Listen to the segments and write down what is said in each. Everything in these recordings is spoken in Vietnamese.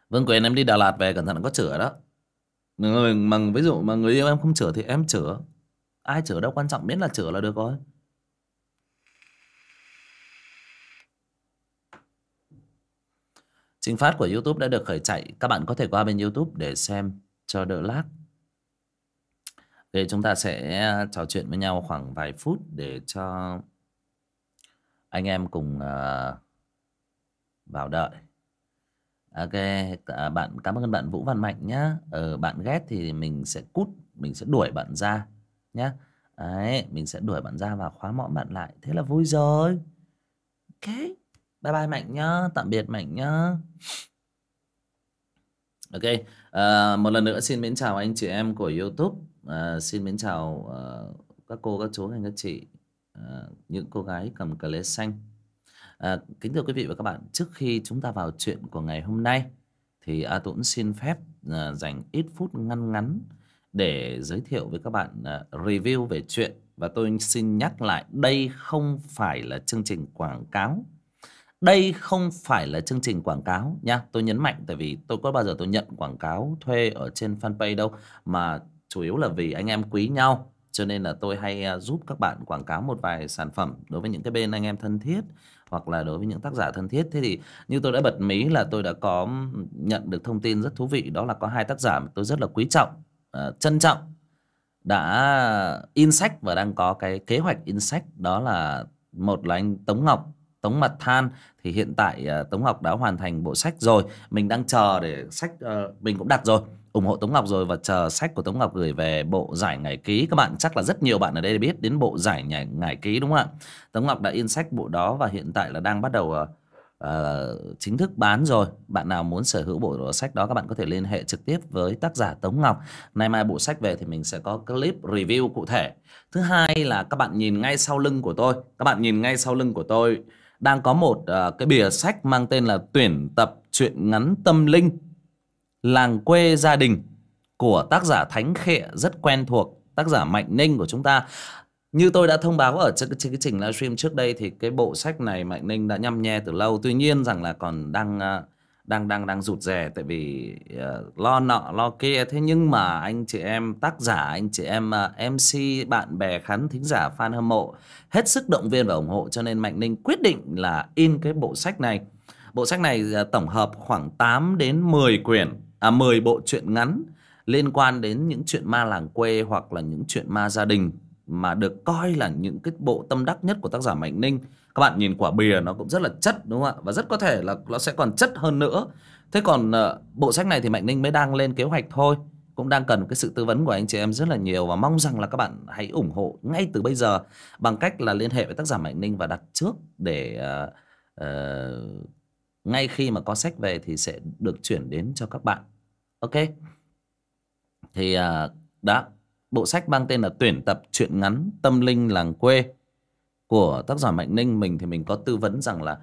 Vương Quyền em đi Đà Lạt về cẩn thận có chữa đó. Mà ví dụ mà người yêu em không chữa thì em chữa. Ai chữa đâu quan trọng, miễn là chữa là được rồi. Trình phát của YouTube đã được khởi chạy. Các bạn có thể qua bên YouTube để xem cho đỡ lag. Thì chúng ta sẽ trò chuyện với nhau khoảng vài phút để cho anh em cùng vào đợi. Ok, bạn cảm ơn bạn Vũ Văn Mạnh nhá. Bạn ghét thì mình sẽ cút, mình sẽ đuổi bạn ra nhá. Đấy, mình sẽ đuổi bạn ra và khóa mõm bạn lại. Thế là vui rồi. Ok, bye bye Mạnh nhá, tạm biệt Mạnh nhá. Ok, một lần nữa xin mến chào anh chị em của YouTube. Xin mến chào các cô, các chú, anh các chị, những cô gái cầm cờ lê xanh. Kính thưa quý vị và các bạn, trước khi chúng ta vào chuyện của ngày hôm nay thì A Tuấn xin phép dành ít phút ngắn ngắn để giới thiệu với các bạn review về chuyện. Và tôi xin nhắc lại, đây không phải là chương trình quảng cáo. Đây không phải là chương trình quảng cáo nha. Tôi nhấn mạnh tại vì tôi có bao giờ tôi nhận quảng cáo thuê ở trên fanpage đâu. Mà chủ yếu là vì anh em quý nhau, cho nên là tôi hay giúp các bạn quảng cáo một vài sản phẩm đối với những cái bên anh em thân thiết, hoặc là đối với những tác giả thân thiết. Thế thì như tôi đã bật mí là tôi đã có nhận được thông tin rất thú vị. Đó là có hai tác giả mà tôi rất là quý trọng, trân trọng, đã in sách và đang có cái kế hoạch in sách. Đó là một là anh Tống Ngọc, Tống Mặt Than. Thì hiện tại Tống Ngọc đã hoàn thành bộ sách rồi. Mình đang chờ để sách, mình cũng đặt rồi, ủng hộ Tống Ngọc rồi, và chờ sách của Tống Ngọc gửi về bộ giải Ngải Ký. Các bạn chắc là rất nhiều bạn ở đây biết đến bộ giải Ngải Ký đúng không ạ? Tống Ngọc đã in sách bộ đó và hiện tại là đang bắt đầu chính thức bán rồi. Bạn nào muốn sở hữu bộ sách đó, các bạn có thể liên hệ trực tiếp với tác giả Tống Ngọc. Nay mai bộ sách về thì mình sẽ có clip review cụ thể. Thứ hai là các bạn nhìn ngay sau lưng của tôi, các bạn nhìn ngay sau lưng của tôi đang có một cái bìa sách mang tên là Tuyển tập truyện ngắn tâm linh Làng quê gia đình của tác giả Thánh Khệ, rất quen thuộc, tác giả Mạnh Ninh của chúng ta. Như tôi đã thông báo ở trên cái trình livestream trước đây thì cái bộ sách này Mạnh Ninh đã nhăm nhe từ lâu. Tuy nhiên rằng là còn đang rụt rè tại vì lo nọ lo kia. Thế nhưng mà anh chị em tác giả, anh chị em MC, bạn bè khán thính giả, fan hâm mộ hết sức động viên và ủng hộ, cho nên Mạnh Ninh quyết định là in cái bộ sách này. Bộ sách này tổng hợp khoảng 8 đến 10 quyển, 10 bộ truyện ngắn liên quan đến những chuyện ma làng quê hoặc là những chuyện ma gia đình, mà được coi là những cái bộ tâm đắc nhất của tác giả Mạnh Ninh. Các bạn nhìn quả bìa nó cũng rất là chất đúng không ạ? Và rất có thể là nó sẽ còn chất hơn nữa. Thế còn bộ sách này thì Mạnh Ninh mới đang lên kế hoạch thôi, cũng đang cần cái sự tư vấn của anh chị em rất là nhiều, và mong rằng là các bạn hãy ủng hộ ngay từ bây giờ bằng cách là liên hệ với tác giả Mạnh Ninh và đặt trước để ngay khi mà có sách về thì sẽ được chuyển đến cho các bạn. Ok, thì đó, bộ sách mang tên là Tuyển tập truyện ngắn tâm linh làng quê của tác giả Mạnh Ninh. Mình thì mình có tư vấn rằng là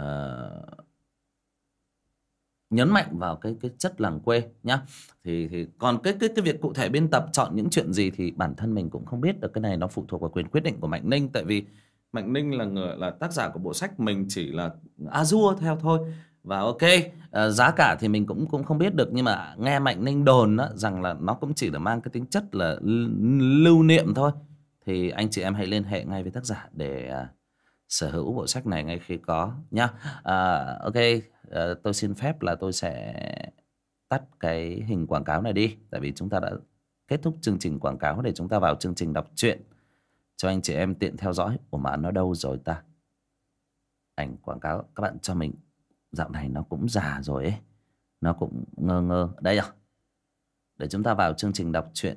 nhấn mạnh vào cái chất làng quê nhá. Thì còn cái việc cụ thể biên tập chọn những chuyện gì thì bản thân mình cũng không biết được. Cái này nó phụ thuộc vào quyền quyết định của Mạnh Ninh, tại vì Mạnh Ninh là tác giả của bộ sách, mình chỉ là a dua theo thôi. Và ok, giá cả thì mình cũng cũng không biết được, nhưng mà nghe Mạnh Ninh đồn á, rằng là nó cũng chỉ là mang cái tính chất là lưu niệm thôi. Thì anh chị em hãy liên hệ ngay với tác giả để sở hữu bộ sách này ngay khi có nhá. Ok, tôi xin phép là tôi sẽ tắt cái hình quảng cáo này đi, tại vì chúng ta đã kết thúc chương trình quảng cáo để chúng ta vào chương trình đọc truyện cho anh chị em tiện theo dõi. Ủa mà nó đâu rồi ta? Ảnh quảng cáo các bạn cho mình dạo này nó cũng già rồi ấy, nó cũng ngơ ngơ đây rồi. Để chúng ta vào chương trình đọc truyện.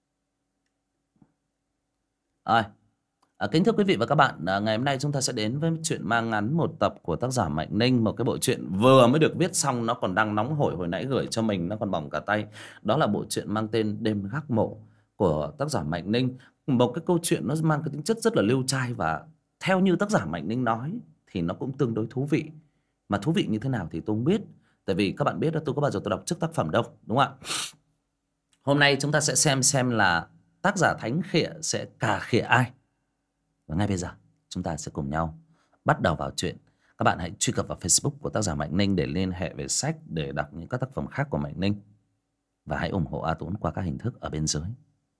Rồi, kính thưa quý vị và các bạn, ngày hôm nay chúng ta sẽ đến với chuyện ma ngắn một tập của tác giả Mạnh Ninh. Một cái bộ truyện vừa mới được viết xong, nó còn đang nóng hổi, hồi nãy gửi cho mình nó còn bỏng cả tay. Đó là bộ truyện mang tên Đêm Gác Mộ của tác giả Mạnh Ninh. Một cái câu chuyện nó mang cái tính chất rất là liêu trai, và theo như tác giả Mạnh Ninh nói thì nó cũng tương đối thú vị. Mà thú vị như thế nào thì tôi không biết, tại vì các bạn biết là tôi có bao giờ tôi đọc trước tác phẩm đâu, đúng không ạ? Hôm nay chúng ta sẽ xem là tác giả Thánh Khịa sẽ cà khịa ai. Và ngay bây giờ chúng ta sẽ cùng nhau bắt đầu vào chuyện. Các bạn hãy truy cập vào Facebook của tác giả Mạnh Ninh để liên hệ về sách, để đọc những các tác phẩm khác của Mạnh Ninh. Và hãy ủng hộ A Tốn qua các hình thức ở bên dưới.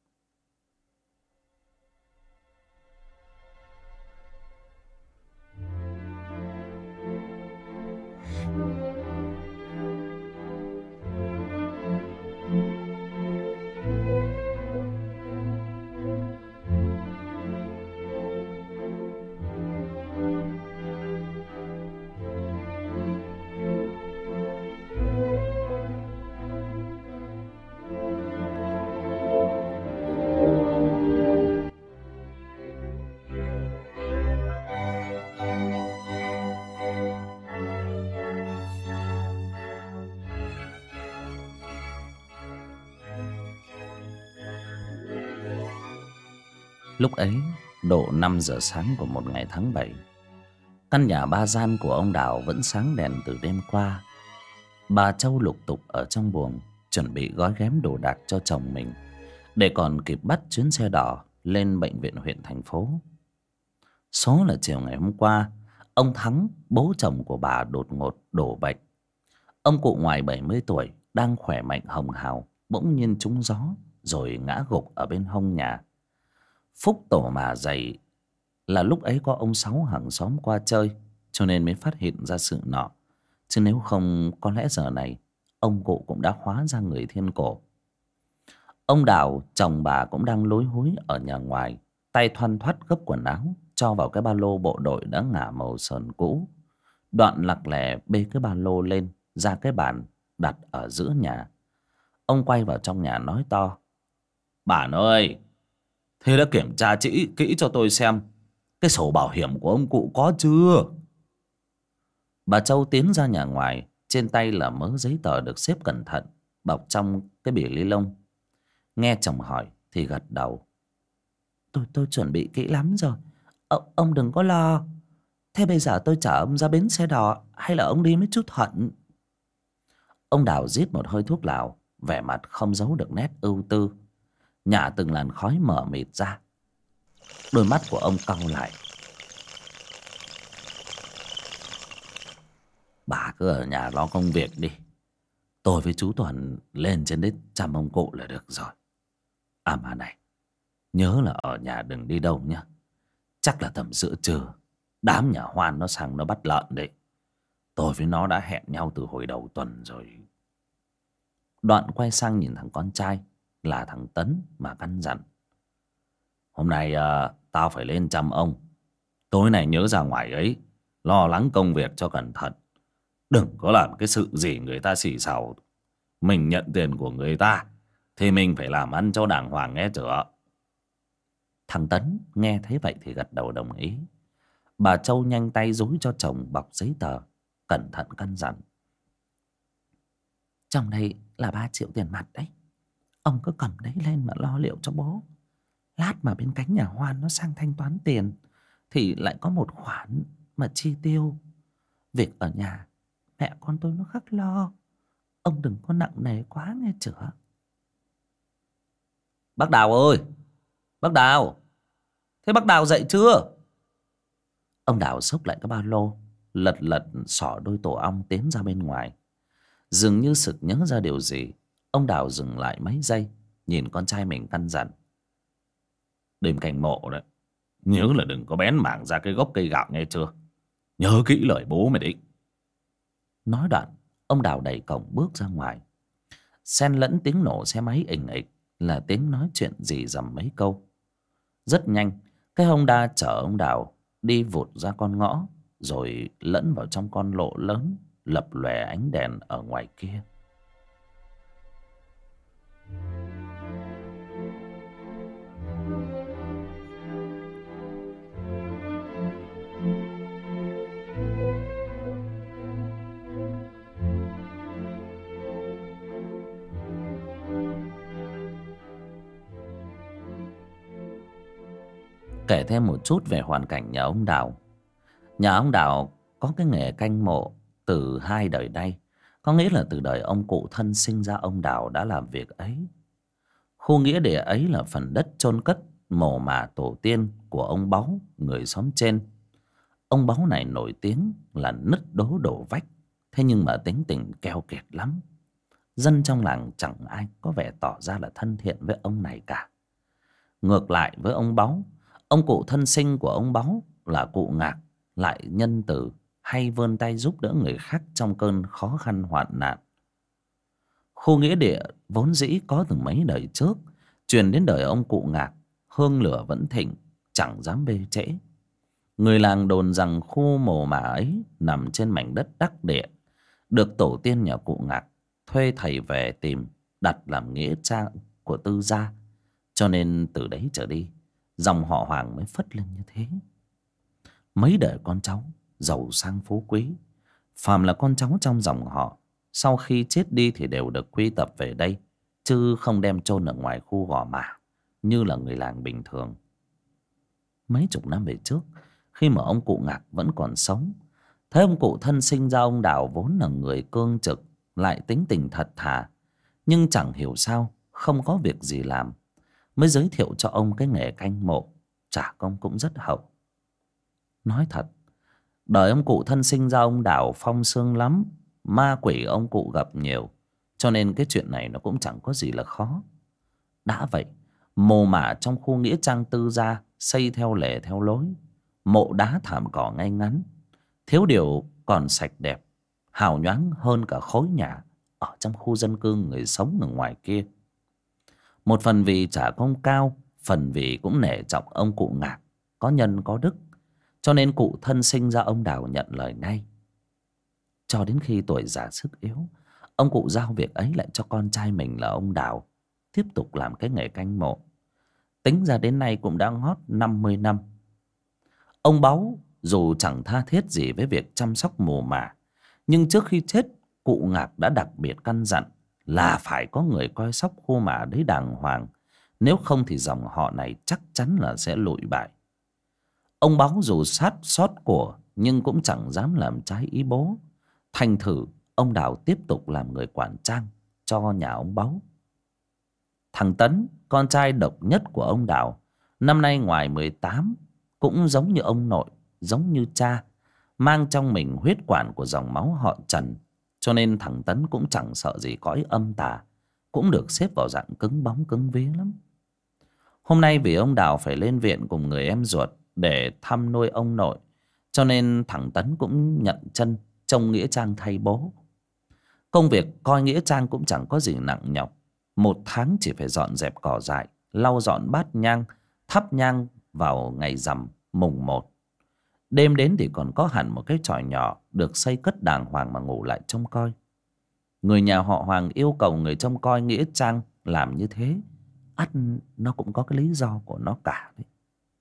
Lúc ấy độ 5 giờ sáng của một ngày tháng 7, căn nhà ba gian của ông Đào vẫn sáng đèn từ đêm qua. Bà Châu lục tục ở trong buồng chuẩn bị gói ghém đồ đạc cho chồng mình, để còn kịp bắt chuyến xe đỏ lên bệnh viện huyện thành phố. Số là chiều ngày hôm qua, ông Thắng, bố chồng của bà, đột ngột đổ bệnh. Ông cụ ngoài 70 tuổi đang khỏe mạnh hồng hào bỗng nhiên trúng gió rồi ngã gục ở bên hông nhà. Phúc tổ mà dậy là lúc ấy có ông Sáu hàng xóm qua chơi, cho nên mới phát hiện ra sự nọ, chứ nếu không có lẽ giờ này ông cụ cũng đã hóa ra người thiên cổ. Ông Đào, chồng bà, cũng đang lối húi ở nhà ngoài, tay thoăn thoắt gấp quần áo cho vào cái ba lô bộ đội đã ngả màu sờn cũ. Đoạn lặc lè bê cái ba lô lên ra cái bàn đặt ở giữa nhà. Ông quay vào trong nhà nói to: "Bạn ơi, thế đã kiểm tra kỹ cho tôi xem cái sổ bảo hiểm của ông cụ có chưa?" Bà Châu tiến ra nhà ngoài, trên tay là mớ giấy tờ được xếp cẩn thận bọc trong cái bìa ni lông. Nghe chồng hỏi thì gật đầu: Tôi chuẩn bị kỹ lắm rồi. Ông đừng có lo. Thế bây giờ tôi chở ông ra bến xe đò, hay là ông đi với chú Thuận?" Ông Đào rít một hơi thuốc lào, vẻ mặt không giấu được nét ưu tư. Nhả từng làn khói mờ mịt ra, đôi mắt của ông cau lại. "Bà cứ ở nhà lo công việc đi, tôi với chú Thuận lên trên đấy chăm ông cụ là được rồi. À mà này, nhớ là ở nhà đừng đi đâu nhá. Chắc là tầm giữa trưa đám nhà Hoan nó sang nó bắt lợn đấy. Tôi với nó đã hẹn nhau từ hồi đầu tuần rồi." Đoạn quay sang nhìn thằng con trai là thằng Tấn mà căn dặn: "Hôm nay tao phải lên chăm ông. Tối nay nhớ ra ngoài ấy lo lắng công việc cho cẩn thận. Đừng có làm cái sự gì người ta xì xào. Mình nhận tiền của người ta thì mình phải làm ăn cho đàng hoàng, nghe chưa?" Thằng Tấn nghe thấy vậy thì gật đầu đồng ý. Bà Châu nhanh tay dúi cho chồng bọc giấy tờ, cẩn thận căn dặn: "Trong đây là 3 triệu tiền mặt đấy. Ông cứ cầm đấy lên mà lo liệu cho bố. Lát mà bên cánh nhà Hoan nó sang thanh toán tiền thì lại có một khoản mà chi tiêu. Việc ở nhà mẹ con tôi nó khắc lo. Ông đừng có nặng nề quá, nghe chưa?" "Bác Đào ơi, bác Đào, thế bác Đào dậy chưa?" Ông Đào xốc lại cái ba lô, lật lật xỏ đôi tổ ong tiến ra bên ngoài. Dường như sực nhớ ra điều gì, ông Đào dừng lại mấy giây, nhìn con trai mình căn dặn: "Đêm canh mộ đấy, nhớ là đừng có bén mảng ra cái gốc cây gạo, nghe chưa? Nhớ kỹ lời bố mày đấy." Nói đoạn, ông Đào đẩy cổng bước ra ngoài. Xen lẫn tiếng nổ xe máy ình ịch là tiếng nói chuyện rì rầm mấy câu. Rất nhanh, cái Honda chở ông Đào đi vụt ra con ngõ, rồi lẫn vào trong con lộ lớn lập lòe ánh đèn ở ngoài kia. Kể thêm một chút về hoàn cảnh nhà ông Đào. Nhà ông Đào có cái nghề canh mộ từ 2 đời nay, có nghĩa là từ đời ông cụ thân sinh ra ông Đào đã làm việc ấy. Khu nghĩa địa ấy là phần đất chôn cất mồ mả tổ tiên của ông Báu, người xóm trên. Ông Báu này nổi tiếng là nứt đố đổ vách, thế nhưng mà tính tình keo kiệt lắm. Dân trong làng chẳng ai có vẻ tỏ ra là thân thiện với ông này cả. Ngược lại với ông Báu, ông cụ thân sinh của ông Báu là cụ Ngạc lại nhân từ, hay vươn tay giúp đỡ người khác trong cơn khó khăn hoạn nạn. Khu nghĩa địa vốn dĩ có từ mấy đời trước, truyền đến đời ông cụ Ngạc, hương lửa vẫn thịnh, chẳng dám bê trễ. Người làng đồn rằng khu mồ mả ấy nằm trên mảnh đất đắc địa, được tổ tiên nhà cụ Ngạc thuê thầy về tìm đặt làm nghĩa trang của tư gia, cho nên từ đấy trở đi dòng họ Hoàng mới phất lên như thế. Mấy đời con cháu giàu sang phú quý, phàm là con cháu trong dòng họ, sau khi chết đi thì đều được quy tập về đây, chứ không đem chôn ở ngoài khu gò mả như là người làng bình thường. Mấy chục năm về trước, khi mà ông cụ Ngạc vẫn còn sống, thấy ông cụ thân sinh ra ông Đào vốn là người cương trực, lại tính tình thật thà, nhưng chẳng hiểu sao không có việc gì làm, mới giới thiệu cho ông cái nghề canh mộ, trả công cũng rất hậu. Nói thật, đời ông cụ thân sinh ra ông Đào phong sương lắm, ma quỷ ông cụ gặp nhiều, cho nên cái chuyện này nó cũng chẳng có gì là khó. Đã vậy, mồ mả trong khu nghĩa trang tư gia xây theo lề theo lối, mộ đá thảm cỏ ngay ngắn, thiếu điều còn sạch đẹp, hào nhoáng hơn cả khối nhà ở trong khu dân cư người sống ở ngoài kia. Một phần vì trả công cao, phần vì cũng nể trọng ông cụ Ngạc có nhân có đức, cho nên cụ thân sinh ra ông Đào nhận lời ngay. Cho đến khi tuổi già sức yếu, ông cụ giao việc ấy lại cho con trai mình là ông Đào tiếp tục làm cái nghề canh mộ. Tính ra đến nay cũng đã ngót 50 năm. Ông Báu dù chẳng tha thiết gì với việc chăm sóc mồ mả, nhưng trước khi chết, cụ Ngạc đã đặc biệt căn dặn là phải có người coi sóc khu mả đấy đàng hoàng, nếu không thì dòng họ này chắc chắn là sẽ lụi bại. Ông Báu dù sát xót của nhưng cũng chẳng dám làm trái ý bố, thành thử ông Đào tiếp tục làm người quản trang cho nhà ông Báu. Thằng Tấn, con trai độc nhất của ông Đào, năm nay ngoài 18, cũng giống như ông nội, giống như cha, mang trong mình huyết quản của dòng máu họ Trần, cho nên thằng Tấn cũng chẳng sợ gì cõi âm tà, cũng được xếp vào dạng cứng bóng cứng vía lắm. Hôm nay vì ông Đào phải lên viện cùng người em ruột để thăm nuôi ông nội, cho nên thằng Tấn cũng nhận chân trông nghĩa trang thay bố. Công việc coi nghĩa trang cũng chẳng có gì nặng nhọc, một tháng chỉ phải dọn dẹp cỏ dại, lau dọn bát nhang, thắp nhang vào ngày rằm mùng 1. Đêm đến thì còn có hẳn một cái chòi nhỏ được xây cất đàng hoàng mà ngủ lại trông coi. Người nhà họ Hoàng yêu cầu người trông coi nghĩa trang làm như thế, ắt nó cũng có cái lý do của nó cả đấy.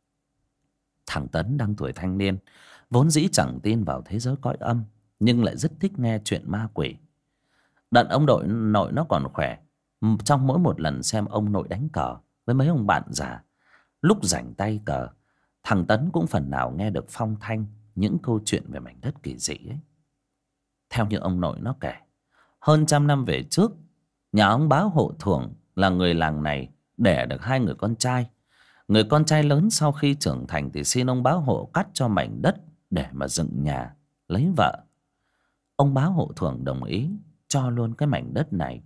Thằng Tấn đang tuổi thanh niên, vốn dĩ chẳng tin vào thế giới cõi âm, nhưng lại rất thích nghe chuyện ma quỷ. Đợt ông nội nó còn khỏe, trong mỗi một lần xem ông nội đánh cờ với mấy ông bạn già, lúc rảnh tay cờ, thằng Tấn cũng phần nào nghe được phong thanh những câu chuyện về mảnh đất kỳ dị ấy. Theo như ông nội nó kể, hơn 100 năm về trước, nhà ông Bá Hộ Thưởng là người làng này đẻ được 2 người con trai. Người con trai lớn sau khi trưởng thành thì xin ông Bá Hộ cắt cho mảnh đất để mà dựng nhà, lấy vợ. Ông Bá Hộ Thưởng đồng ý cho luôn cái mảnh đất này.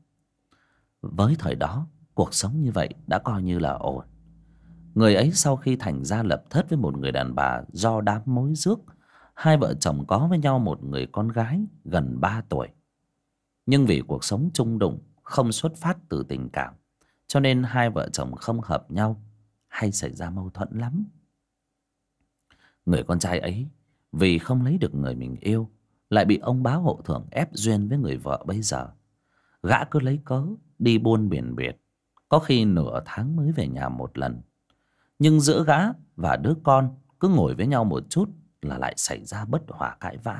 Với thời đó, cuộc sống như vậy đã coi như là ổn. Người ấy sau khi thành ra lập thất với một người đàn bà do đám mối rước, hai vợ chồng có với nhau một người con gái gần 3 tuổi. Nhưng vì cuộc sống chung đụng không xuất phát từ tình cảm, cho nên hai vợ chồng không hợp nhau, hay xảy ra mâu thuẫn lắm. Người con trai ấy vì không lấy được người mình yêu, lại bị ông Bá Hộ Thưởng ép duyên với người vợ bây giờ. Gã cứ lấy cớ đi buôn biển biệt, có khi nửa tháng mới về nhà một lần. Nhưng giữa gã và đứa con cứ ngồi với nhau một chút là lại xảy ra bất hòa cãi vã.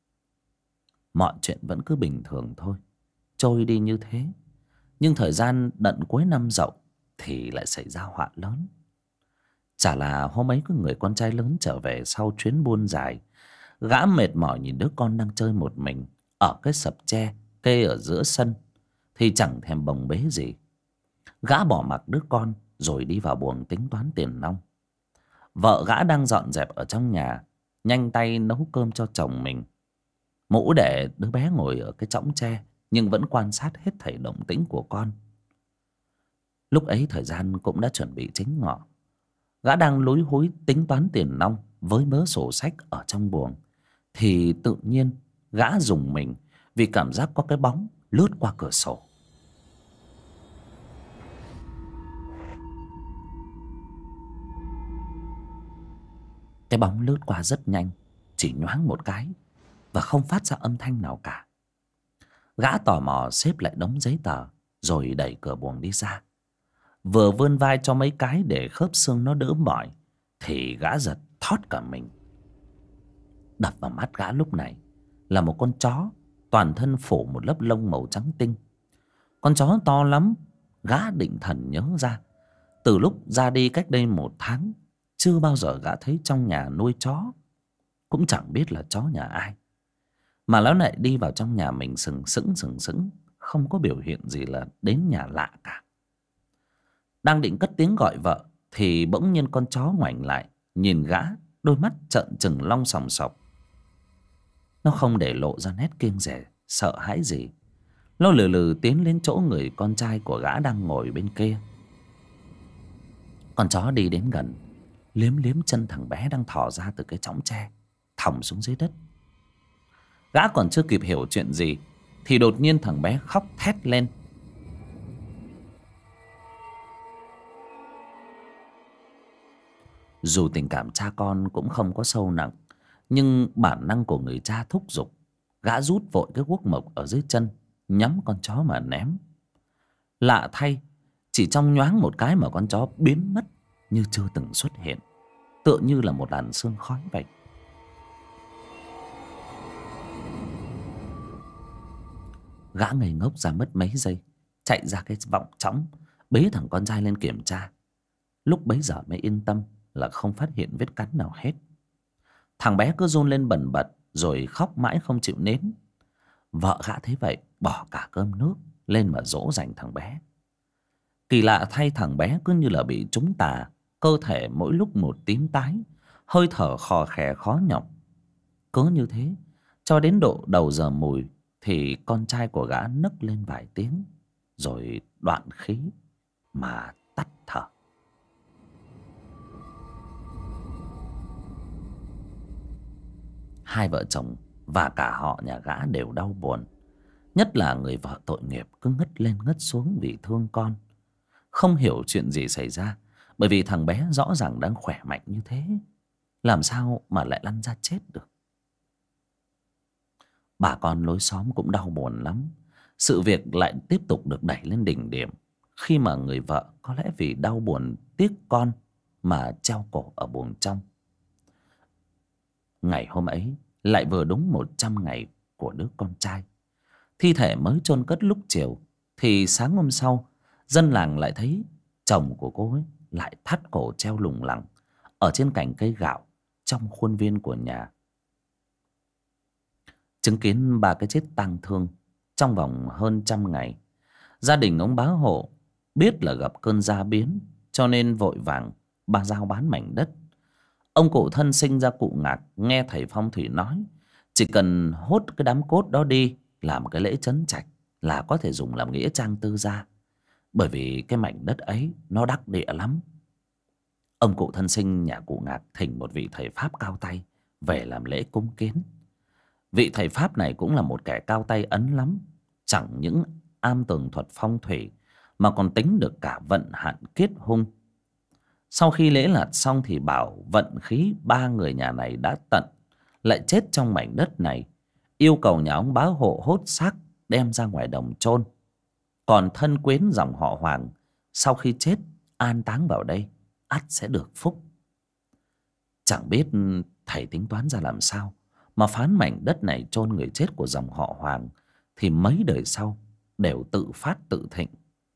Mọi chuyện vẫn cứ bình thường thôi, trôi đi như thế. Nhưng thời gian đận cuối năm Dậu thì lại xảy ra họa lớn. Chả là hôm ấy có người con trai lớn trở về sau chuyến buôn dài. Gã mệt mỏi nhìn đứa con đang chơi một mình ở cái sập tre kê ở giữa sân, thì chẳng thèm bồng bế gì. Gã bỏ mặc đứa con rồi đi vào buồng tính toán tiền nong. Vợ gã đang dọn dẹp ở trong nhà nhanh tay nấu cơm cho chồng mình. Mũ để đứa bé ngồi ở cái chõng tre, nhưng vẫn quan sát hết thảy động tĩnh của con. Lúc ấy thời gian cũng đã chuẩn bị chính ngọ. Gã đang lúi húi tính toán tiền nong với mớ sổ sách ở trong buồng, thì tự nhiên gã rùng mình vì cảm giác có cái bóng lướt qua cửa sổ. Cái bóng lướt qua rất nhanh, chỉ nhoáng một cái và không phát ra âm thanh nào cả. Gã tò mò xếp lại đống giấy tờ rồi đẩy cửa buồng đi ra. Vừa vươn vai cho mấy cái để khớp xương nó đỡ mỏi thì gã giật thót cả mình. Đập vào mắt gã lúc này là một con chó, toàn thân phủ một lớp lông màu trắng tinh. Con chó to lắm. Gã định thần nhớ ra, từ lúc ra đi cách đây 1 tháng, chưa bao giờ gã thấy trong nhà nuôi chó, cũng chẳng biết là chó nhà ai, mà nó lại đi vào trong nhà mình sừng sững, không có biểu hiện gì là đến nhà lạ cả. Đang định cất tiếng gọi vợ thì bỗng nhiên con chó ngoảnh lại nhìn gã, đôi mắt trợn trừng long sòng sọc. Nó không để lộ ra nét kiêng dè sợ hãi gì. Nó lừ lừ tiến đến chỗ người con trai của gã đang ngồi bên kia. Con chó đi đến gần, liếm liếm chân thằng bé đang thò ra từ cái chõng tre, thòng xuống dưới đất. Gã còn chưa kịp hiểu chuyện gì thì đột nhiên thằng bé khóc thét lên. Dù tình cảm cha con cũng không có sâu nặng, nhưng bản năng của người cha thúc giục. Gã rút vội cái guốc mộc ở dưới chân, nhắm con chó mà ném. Lạ thay, chỉ trong nhoáng một cái mà con chó biến mất như chưa từng xuất hiện, tựa như là một làn sương khói vậy. Gã ngây ngốc ra mất mấy giây, chạy ra cái vọng chõng, bế thằng con trai lên kiểm tra. Lúc bấy giờ mới yên tâm là không phát hiện vết cắn nào hết. Thằng bé cứ run lên bần bật rồi khóc mãi không chịu nín. Vợ gã thấy vậy bỏ cả cơm nước lên mà dỗ dành thằng bé. Kỳ lạ thay, thằng bé cứ như là bị trúng tà, cơ thể mỗi lúc một tím tái, hơi thở khò khè khó nhọc. Cứ như thế cho đến độ đầu giờ mùi thì con trai của gã nấc lên vài tiếng rồi đoạn khí mà tắt thở. Hai vợ chồng và cả họ nhà gã đều đau buồn. Nhất là người vợ tội nghiệp cứ ngất lên ngất xuống vì thương con. Không hiểu chuyện gì xảy ra, bởi vì thằng bé rõ ràng đang khỏe mạnh như thế, làm sao mà lại lăn ra chết được. Bà con lối xóm cũng đau buồn lắm. Sự việc lại tiếp tục được đẩy lên đỉnh điểm khi mà người vợ có lẽ vì đau buồn tiếc con mà treo cổ ở buồng trong. Ngày hôm ấy lại vừa đúng 100 ngày của đứa con trai. Thi thể mới chôn cất lúc chiều thì sáng hôm sau, dân làng lại thấy chồng của cô ấy lại thắt cổ treo lủng lẳng ở trên cành cây gạo trong khuôn viên của nhà. Chứng kiến ba cái chết tang thương trong vòng hơn 100 ngày, gia đình ông bá hộ biết là gặp cơn gia biến, cho nên vội vàng giao bán mảnh đất. Ông cụ thân sinh ra cụ Ngạc nghe thầy phong thủy nói, chỉ cần hốt cái đám cốt đó đi làm cái lễ trấn trạch là có thể dùng làm nghĩa trang tư gia, bởi vì cái mảnh đất ấy nó đắc địa lắm. Ông cụ thân sinh nhà cụ Ngạc thỉnh một vị thầy pháp cao tay về làm lễ cúng kiến. Vị thầy pháp này cũng là một kẻ cao tay ấn lắm, chẳng những am tường thuật phong thủy mà còn tính được cả vận hạn kiết hung. Sau khi lễ lạt xong thì bảo vận khí 3 người nhà này đã tận lại chết trong mảnh đất này, yêu cầu nhà ông bá hộ hốt xác đem ra ngoài đồng chôn. Còn thân quyến dòng họ Hoàng sau khi chết an táng vào đây ắt sẽ được phúc. Chẳng biết thầy tính toán ra làm sao mà phán mảnh đất này chôn người chết của dòng họ Hoàng thì mấy đời sau đều tự phát tự thịnh.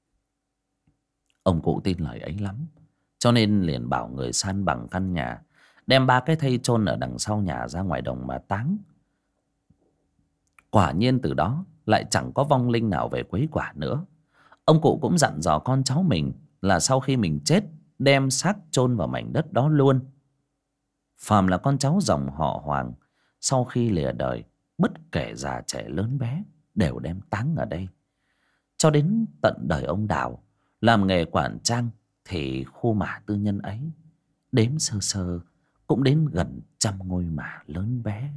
Ông cụ tin lời ấy lắm, cho nên liền bảo người san bằng căn nhà, đem 3 cái thây chôn ở đằng sau nhà ra ngoài đồng mà táng. Quả nhiên từ đó lại chẳng có vong linh nào về quấy quả nữa. Ông cụ cũng dặn dò con cháu mình là sau khi mình chết đem xác chôn vào mảnh đất đó luôn. phàm là con cháu dòng họ Hoàng, sau khi lìa đời, bất kể già trẻ lớn bé, đều đem táng ở đây. Cho đến tận đời ông Đào làm nghề quản trang, thì khu mả tư nhân ấy đếm sơ sơ cũng đến gần 100 ngôi mả lớn bé.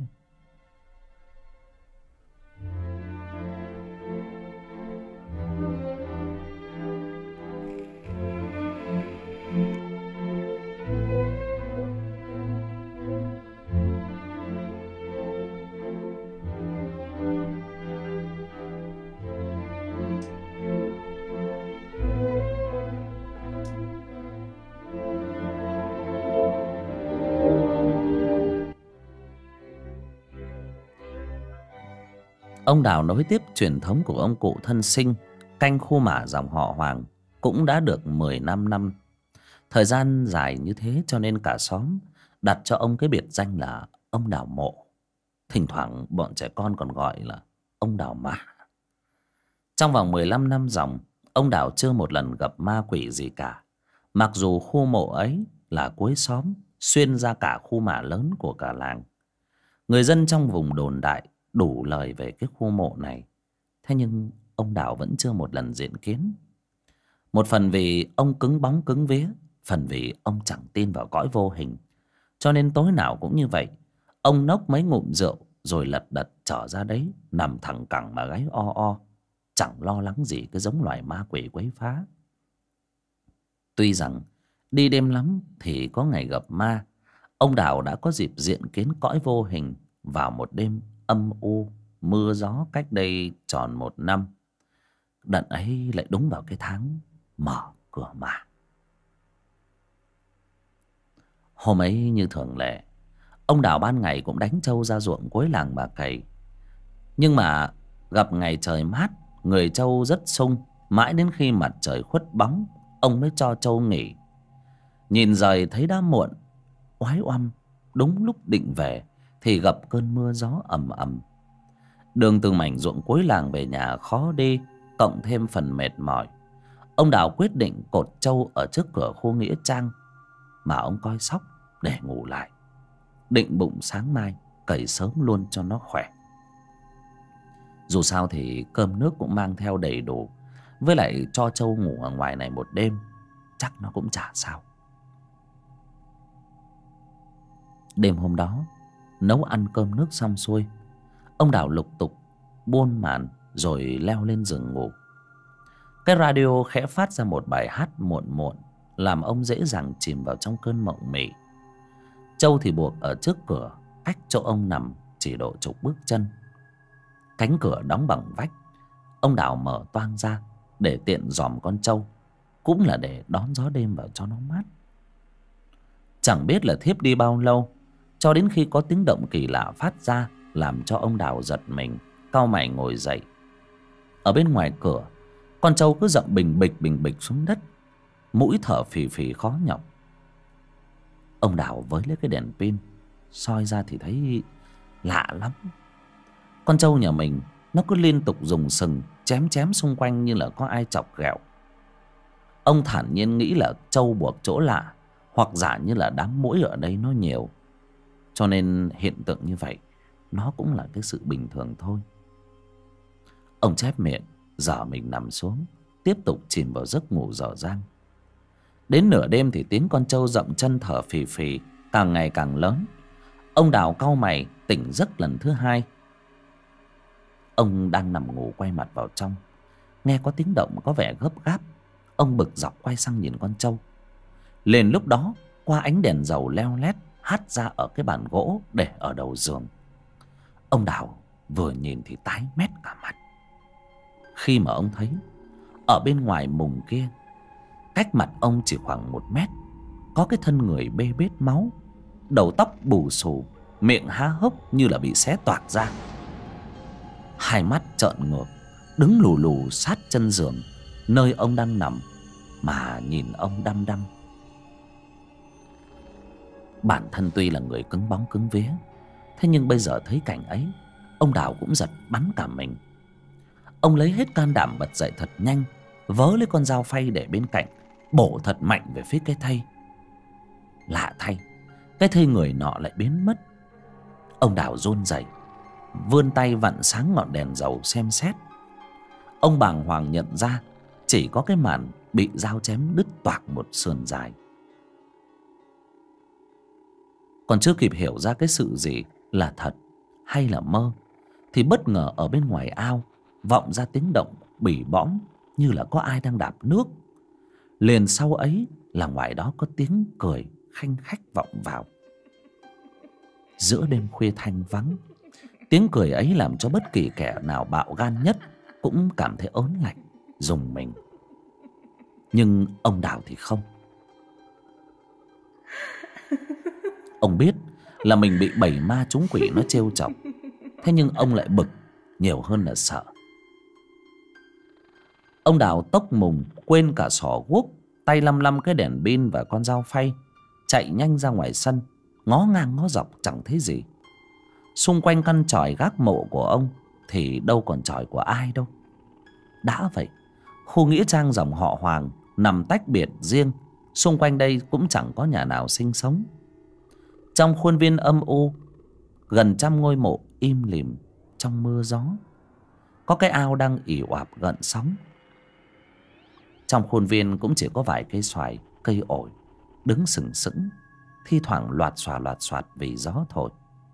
Ông Đào nối tiếp truyền thống của ông cụ thân sinh canh khu mả dòng họ Hoàng cũng đã được 15 năm. Thời gian dài như thế cho nên cả xóm đặt cho ông cái biệt danh là ông Đào Mộ. Thỉnh thoảng bọn trẻ con còn gọi là ông Đào Mả. Trong vòng 15 năm dòng, ông Đào chưa một lần gặp ma quỷ gì cả. Mặc dù khu mộ ấy là cuối xóm, xuyên ra cả khu mả lớn của cả làng. Người dân trong vùng đồn đại đủ lời về cái khu mộ này. Thế nhưng ông Đào vẫn chưa một lần diện kiến. Một phần vì ông cứng bóng cứng vía, phần vì ông chẳng tin vào cõi vô hình. Cho nên tối nào cũng như vậy, ông nốc mấy ngụm rượu rồi lật đật trở ra đấy, nằm thẳng cẳng mà gáy o o, chẳng lo lắng gì cái giống loài ma quỷ quấy phá. Tuy rằng đi đêm lắm thì có ngày gặp ma, ông Đào đã có dịp diện kiến cõi vô hình vào một đêm âm u mưa gió cách đây tròn 1 năm. Đợt ấy lại đúng vào cái tháng mở cửa mả. Hôm ấy như thường lệ, ông Đào ban ngày cũng đánh trâu ra ruộng cuối làng bà cày. Nhưng mà gặp ngày trời mát, người trâu rất sung. Mãi đến khi mặt trời khuất bóng, ông mới cho trâu nghỉ. Nhìn rời thấy đã muộn, oái oăm, đúng lúc định về thì gặp cơn mưa gió ầm ầm. Đường từ mảnh ruộng cuối làng về nhà khó đi, cộng thêm phần mệt mỏi, ông Đào quyết định cột trâu ở trước cửa khu nghĩa trang mà ông coi sóc để ngủ lại, định bụng sáng mai cày sớm luôn cho nó khỏe. Dù sao thì cơm nước cũng mang theo đầy đủ, với lại cho trâu ngủ ở ngoài này một đêm chắc nó cũng chả sao. Đêm hôm đó nấu ăn cơm nước xong xuôi, ông Đào lục tục buôn màn rồi leo lên giường ngủ. Cái radio khẽ phát ra một bài hát muộn muộn, làm ông dễ dàng chìm vào trong cơn mộng mị. Trâu thì buộc ở trước cửa, cách chỗ ông nằm chỉ độ chục bước chân. Cánh cửa đóng bằng vách, ông Đào mở toang ra để tiện dòm con trâu, cũng là để đón gió đêm vào cho nó mát. Chẳng biết là thiếp đi bao lâu, cho đến khi có tiếng động kỳ lạ phát ra, làm cho ông Đào giật mình, cau mày ngồi dậy. Ở bên ngoài cửa, con trâu cứ dậm bình bịch xuống đất, mũi thở phì phì khó nhọc. Ông Đào với lấy cái đèn pin soi ra thì thấy lạ lắm. Con trâu nhà mình nó cứ liên tục dùng sừng chém xung quanh như là có ai chọc ghẹo. Ông thản nhiên nghĩ là trâu buộc chỗ lạ, hoặc giả như là đám muỗi ở đây nó nhiều, cho nên hiện tượng như vậy nó cũng là cái sự bình thường thôi. Ông chép miệng, dở mình nằm xuống, tiếp tục chìm vào giấc ngủ dở dang. Đến nửa đêm thì tiếng con trâu dậm chân thở phì phì càng ngày càng lớn. Ông Đào cau mày tỉnh giấc lần thứ hai. Ông đang nằm ngủ quay mặt vào trong, nghe có tiếng động có vẻ gấp gáp. Ông bực dọc quay sang nhìn con trâu. Liền lúc đó, qua ánh đèn dầu leo lét hắt ra ở cái bàn gỗ để ở đầu giường, ông Đào vừa nhìn thì tái mét cả mặt. Khi mà ông thấy ở bên ngoài mùng kia, cách mặt ông chỉ khoảng 1 mét, có cái thân người bê bết máu, đầu tóc bù xù, miệng há hốc như là bị xé toạc ra, hai mắt trợn ngược, đứng lù lù sát chân giường nơi ông đang nằm mà nhìn ông đăm đăm. Bản thân tuy là người cứng bóng cứng vía, thế nhưng bây giờ thấy cảnh ấy, ông Đào cũng giật bắn cả mình. Ông lấy hết can đảm bật dậy thật nhanh, vớ lấy con dao phay để bên cạnh, bổ thật mạnh về phía cái thây. Lạ thay, cái thây người nọ lại biến mất. Ông Đào run rẩy, vươn tay vặn sáng ngọn đèn dầu xem xét. Ông bàng hoàng nhận ra chỉ có cái màn bị dao chém đứt toạc một sườn dài. Còn chưa kịp hiểu ra cái sự gì là thật hay là mơ, thì bất ngờ ở bên ngoài ao vọng ra tiếng động bỉ bõm như là có ai đang đạp nước. Liền sau ấy là ngoài đó có tiếng cười khanh khách vọng vào. Giữa đêm khuya thanh vắng, tiếng cười ấy làm cho bất kỳ kẻ nào bạo gan nhất cũng cảm thấy ớn lạnh, rùng mình. Nhưng ông Đào thì không. Ông biết là mình bị bầy ma trúng quỷ nó trêu chọc, thế nhưng ông lại bực nhiều hơn là sợ. Ông Đào tốc mùng quên cả xỏ guốc, tay lăm lăm cái đèn pin và con dao phay, chạy nhanh ra ngoài sân, ngó ngang ngó dọc chẳng thấy gì. Xung quanh căn chòi gác mộ của ông thì đâu còn chòi của ai đâu. Đã vậy, khu nghĩa trang dòng họ Hoàng nằm tách biệt riêng, xung quanh đây cũng chẳng có nhà nào sinh sống. Trong khuôn viên âm u, gần trăm ngôi mộ im lìm trong mưa gió. Có cái ao đang ì oạp gợn sóng. Trong khuôn viên cũng chỉ có vài cây xoài, cây ổi đứng sừng sững, thi thoảng loạt xoạt vì gió thổi.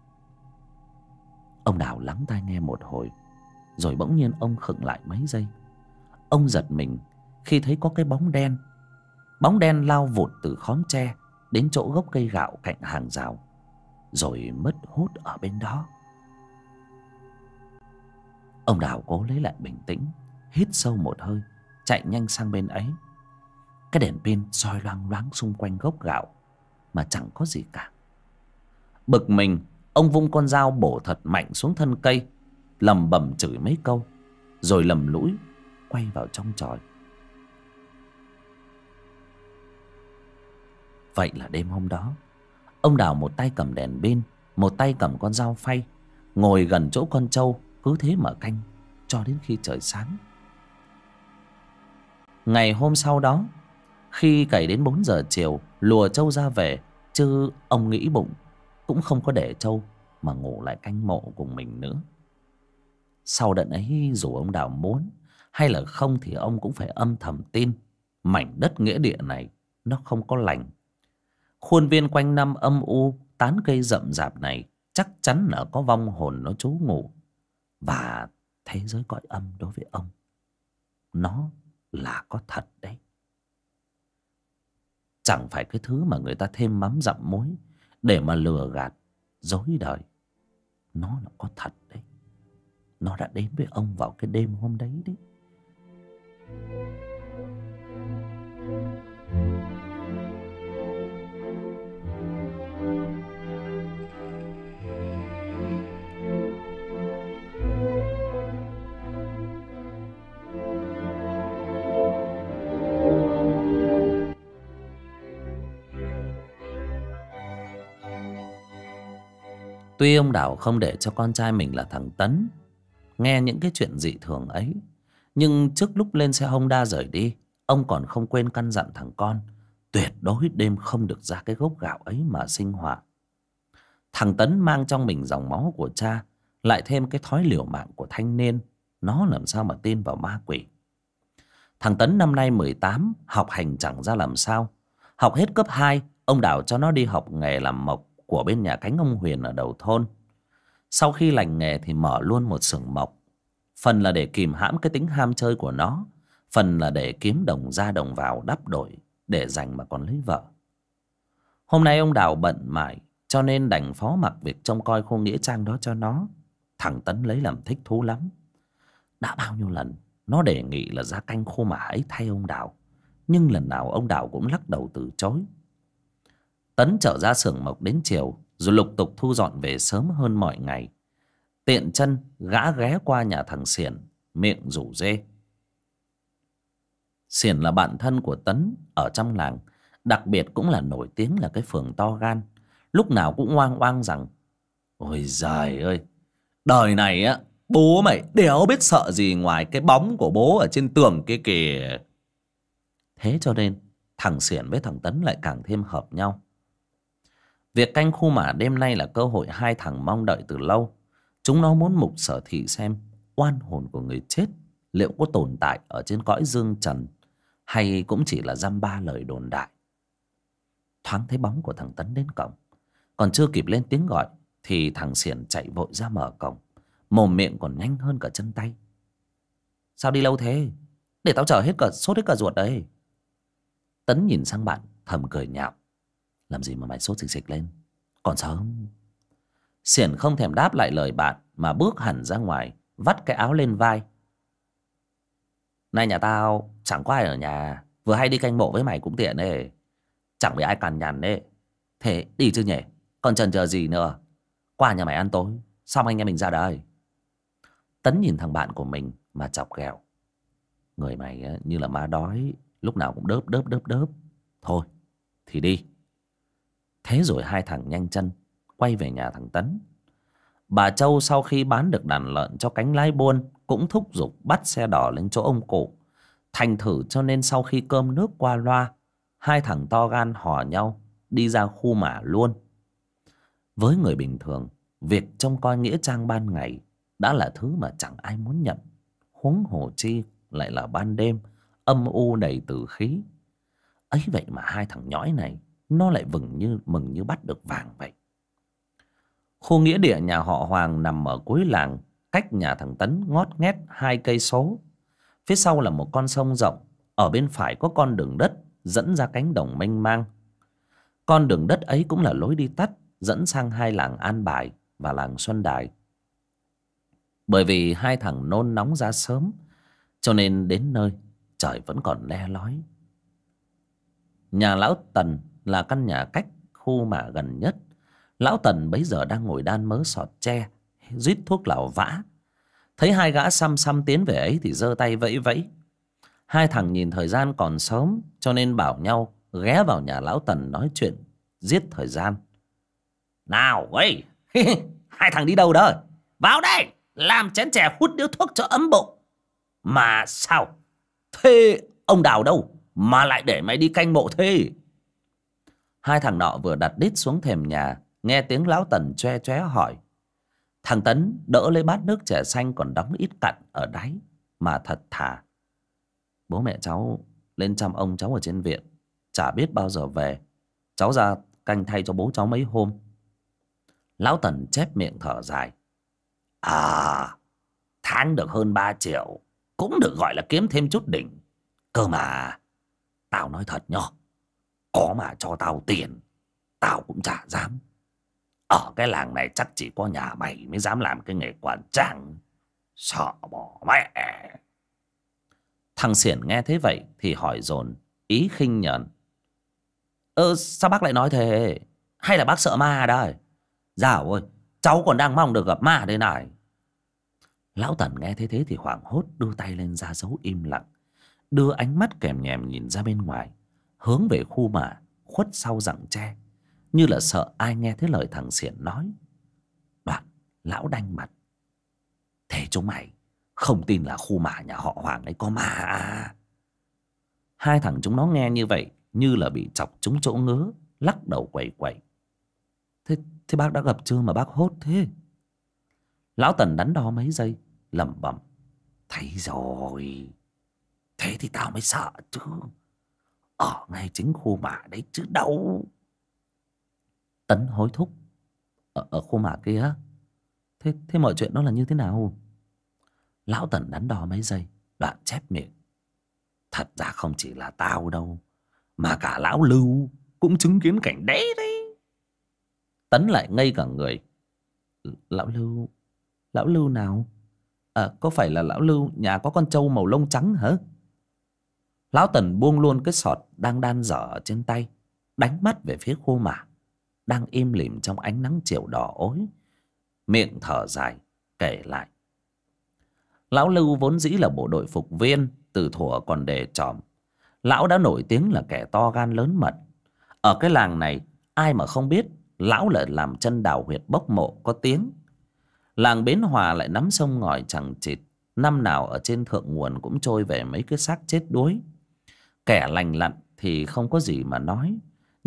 Ông Đào lắng tai nghe một hồi, rồi bỗng nhiên ông khựng lại mấy giây. Ông giật mình khi thấy có cái bóng đen lao vụt từ khóm tre đến chỗ gốc cây gạo cạnh hàng rào, rồi mất hút ở bên đó. Ông Đào cố lấy lại bình tĩnh, hít sâu một hơi, chạy nhanh sang bên ấy. Cái đèn pin soi loang loáng xung quanh gốc gạo mà chẳng có gì cả. Bực mình, ông vung con dao bổ thật mạnh xuống thân cây, lẩm bẩm chửi mấy câu, rồi lầm lũi quay vào trong chòi. Vậy là đêm hôm đó, ông Đào một tay cầm đèn pin, một tay cầm con dao phay, ngồi gần chỗ con trâu, cứ thế mà canh cho đến khi trời sáng. Ngày hôm sau đó, khi cày đến 4 giờ chiều, lùa trâu ra về, chứ ông nghĩ bụng cũng không có để trâu mà ngủ lại canh mộ cùng mình nữa. Sau đợt ấy, dù ông Đào muốn hay là không thì ông cũng phải âm thầm tin mảnh đất nghĩa địa này nó không có lành. Khuôn viên quanh năm âm u, tán cây rậm rạp này chắc chắn là có vong hồn nó trú ngụ. Và thế giới cõi âm đối với ông, nó là có thật đấy. Chẳng phải cái thứ mà người ta thêm mắm dặm muối để mà lừa gạt, dối đời. Nó là có thật đấy. Nó đã đến với ông vào cái đêm hôm đấy đấy. Tuy ông Đào không để cho con trai mình là thằng Tấn nghe những cái chuyện dị thường ấy, nhưng trước lúc lên xe Honda rời đi, ông còn không quên căn dặn thằng con tuyệt đối đêm không được ra cái gốc gạo ấy mà sinh hoạt. Thằng Tấn mang trong mình dòng máu của cha, lại thêm cái thói liều mạng của thanh niên, nó làm sao mà tin vào ma quỷ. Thằng Tấn năm nay 18, học hành chẳng ra làm sao. Học hết cấp 2, ông Đào cho nó đi học nghề làm mộc của bên nhà cánh ông Huyền ở đầu thôn. Sau khi lành nghề thì mở luôn một xưởng mộc. Phần là để kìm hãm cái tính ham chơi của nó, phần là để kiếm đồng ra đồng vào đắp đổi để dành mà còn lấy vợ. Hôm nay ông Đào bận mải, cho nên đành phó mặc việc trông coi khu nghĩa trang đó cho nó. Thằng Tấn lấy làm thích thú lắm. Đã bao nhiêu lần nó đề nghị là ra canh khu mả ấy thay ông Đào, nhưng lần nào ông Đào cũng lắc đầu từ chối. Tấn trở ra xưởng mộc đến chiều, rồi lục tục thu dọn về sớm hơn mọi ngày. Tiện chân gã ghé qua nhà thằng Xiển, miệng rủ rê. Xiển là bạn thân của Tấn ở trong làng, đặc biệt cũng là nổi tiếng là cái phường to gan. Lúc nào cũng oang oang rằng: ôi giời ơi, đời này á, bố mày đéo biết sợ gì ngoài cái bóng của bố ở trên tường kia kìa. Thế cho nên thằng Xiển với thằng Tấn lại càng thêm hợp nhau. Việc canh khu mả đêm nay là cơ hội hai thằng mong đợi từ lâu. Chúng nó muốn mục sở thị xem oan hồn của người chết liệu có tồn tại ở trên cõi dương trần, hay cũng chỉ là dăm ba lời đồn đại. Thoáng thấy bóng của thằng Tấn đến cổng, còn chưa kịp lên tiếng gọi thì thằng Xiển chạy vội ra mở cổng, mồm miệng còn nhanh hơn cả chân tay. Sao đi lâu thế? Để tao chờ hết cả sốt hết cả ruột đấy. Tấn nhìn sang bạn thầm cười nhạo. Làm gì mà mày sốt xịch xịch lên, còn sớm. Xiển không thèm đáp lại lời bạn mà bước hẳn ra ngoài, vắt cái áo lên vai. Nay nhà tao chẳng có ai ở nhà, vừa hay đi canh mộ với mày cũng tiện đấy, chẳng bị ai cằn nhằn đấy. Thế đi chứ nhỉ, còn chần chờ gì nữa. Qua nhà mày ăn tối xong anh em mình ra đây. Tấn nhìn thằng bạn của mình mà chọc ghẹo. Người mày như là ma đói, lúc nào cũng đớp đớp đớp đớp. Thôi thì đi. Thế rồi hai thằng nhanh chân quay về nhà thằng Tấn. Bà Châu sau khi bán được đàn lợn cho cánh lái buôn cũng thúc giục bắt xe đò lên chỗ ông cụ. Thành thử cho nên sau khi cơm nước qua loa, hai thằng to gan hò nhau đi ra khu mả luôn. Với người bình thường, việc trông coi nghĩa trang ban ngày đã là thứ mà chẳng ai muốn nhận, huống hồ chi lại là ban đêm âm u đầy tử khí. Ấy vậy mà hai thằng nhõi này nó lại mừng như bắt được vàng vậy. Khu nghĩa địa nhà họ Hoàng nằm ở cuối làng, cách nhà thằng Tấn ngót nghét 2 cây số. Phía sau là một con sông rộng, ở bên phải có con đường đất dẫn ra cánh đồng mênh mang. Con đường đất ấy cũng là lối đi tắt dẫn sang hai làng An Bài và làng Xuân Đài. Bởi vì hai thằng nôn nóng ra sớm, cho nên đến nơi trời vẫn còn le lói. Nhà lão Tần là căn nhà cách khu mả gần nhất. Lão Tần bấy giờ đang ngồi đan mớ sọt tre, rít thuốc lào vã. Thấy hai gã xăm xăm tiến về ấy thì giơ tay vẫy vẫy. Hai thằng nhìn thời gian còn sớm, cho nên bảo nhau ghé vào nhà lão Tần nói chuyện giết thời gian. Nào ấy, hai thằng đi đâu đó? Vào đây, làm chén chè hút điếu thuốc cho ấm bụng. Mà sao? Thế ông Đào đâu mà lại để mày đi canh mộ thế? Hai thằng nọ vừa đặt đít xuống thềm nhà, nghe tiếng lão Tần choe choé hỏi. Thằng Tấn đỡ lấy bát nước chè xanh còn đóng ít cặn ở đáy mà thật thà. Bố mẹ cháu lên chăm ông cháu ở trên viện, chả biết bao giờ về. Cháu ra canh thay cho bố cháu mấy hôm. Lão Tần chép miệng thở dài. À, tháng được hơn 3 triệu cũng được gọi là kiếm thêm chút đỉnh. Cơ mà tao nói thật nhá, có mà cho tao tiền tao cũng chả dám. Ở cái làng này chắc chỉ có nhà mày mới dám làm cái nghề quản trang. Sợ bỏ mẹ. Thằng Xiển nghe thế vậy thì hỏi dồn, ý khinh nhờn. Sao bác lại nói thế? Hay là bác sợ ma đây? Dạo ơi, cháu còn đang mong được gặp ma đây này. Lão Tần nghe thế thì hoảng hốt đưa tay lên ra dấu im lặng, đưa ánh mắt kèm nhèm nhìn ra bên ngoài, hướng về khu mả khuất sau rặng tre, như là sợ ai nghe thấy lời thằng Xiển nói. Đoạn lão đanh mặt. Thế chúng mày không tin là khu mả nhà họ Hoàng ấy có ma à? Hai thằng chúng nó nghe như vậy như là bị chọc trúng chỗ ngứa, lắc đầu quẩy quẩy. Thế bác đã gặp chưa mà bác hốt thế? Lão Tần đắn đo mấy giây lẩm bẩm. Thấy rồi. Thế thì tao mới sợ chứ. Ở ngay chính khu mả đấy chứ đâu. Tấn hối thúc. Ở khu mả kia. Thế mọi chuyện đó là như thế nào? Lão Tần đắn đo mấy giây, đoạn chép miệng. Thật ra không chỉ là tao đâu, mà cả lão Lưu cũng chứng kiến cảnh đấy đấy. Tấn lại ngây cả người. Lão Lưu nào? Có phải là lão Lưu nhà có con trâu màu lông trắng hả? Lão Tần buông luôn cái sọt đang đan dở trên tay, đánh mắt về phía khu mả đang im lìm trong ánh nắng chiều đỏ ối, miệng thở dài kể lại. Lão Lưu vốn dĩ là bộ đội phục viên, từ thuở còn đề tròm. Lão đã nổi tiếng là kẻ to gan lớn mật. Ở cái làng này ai mà không biết lão lại làm chân đào huyệt bốc mộ có tiếng. Làng Bến Hòa lại nắm sông ngòi chằng chịt, năm nào ở trên thượng nguồn cũng trôi về mấy cái xác chết đuối. Kẻ lành lặn thì không có gì mà nói,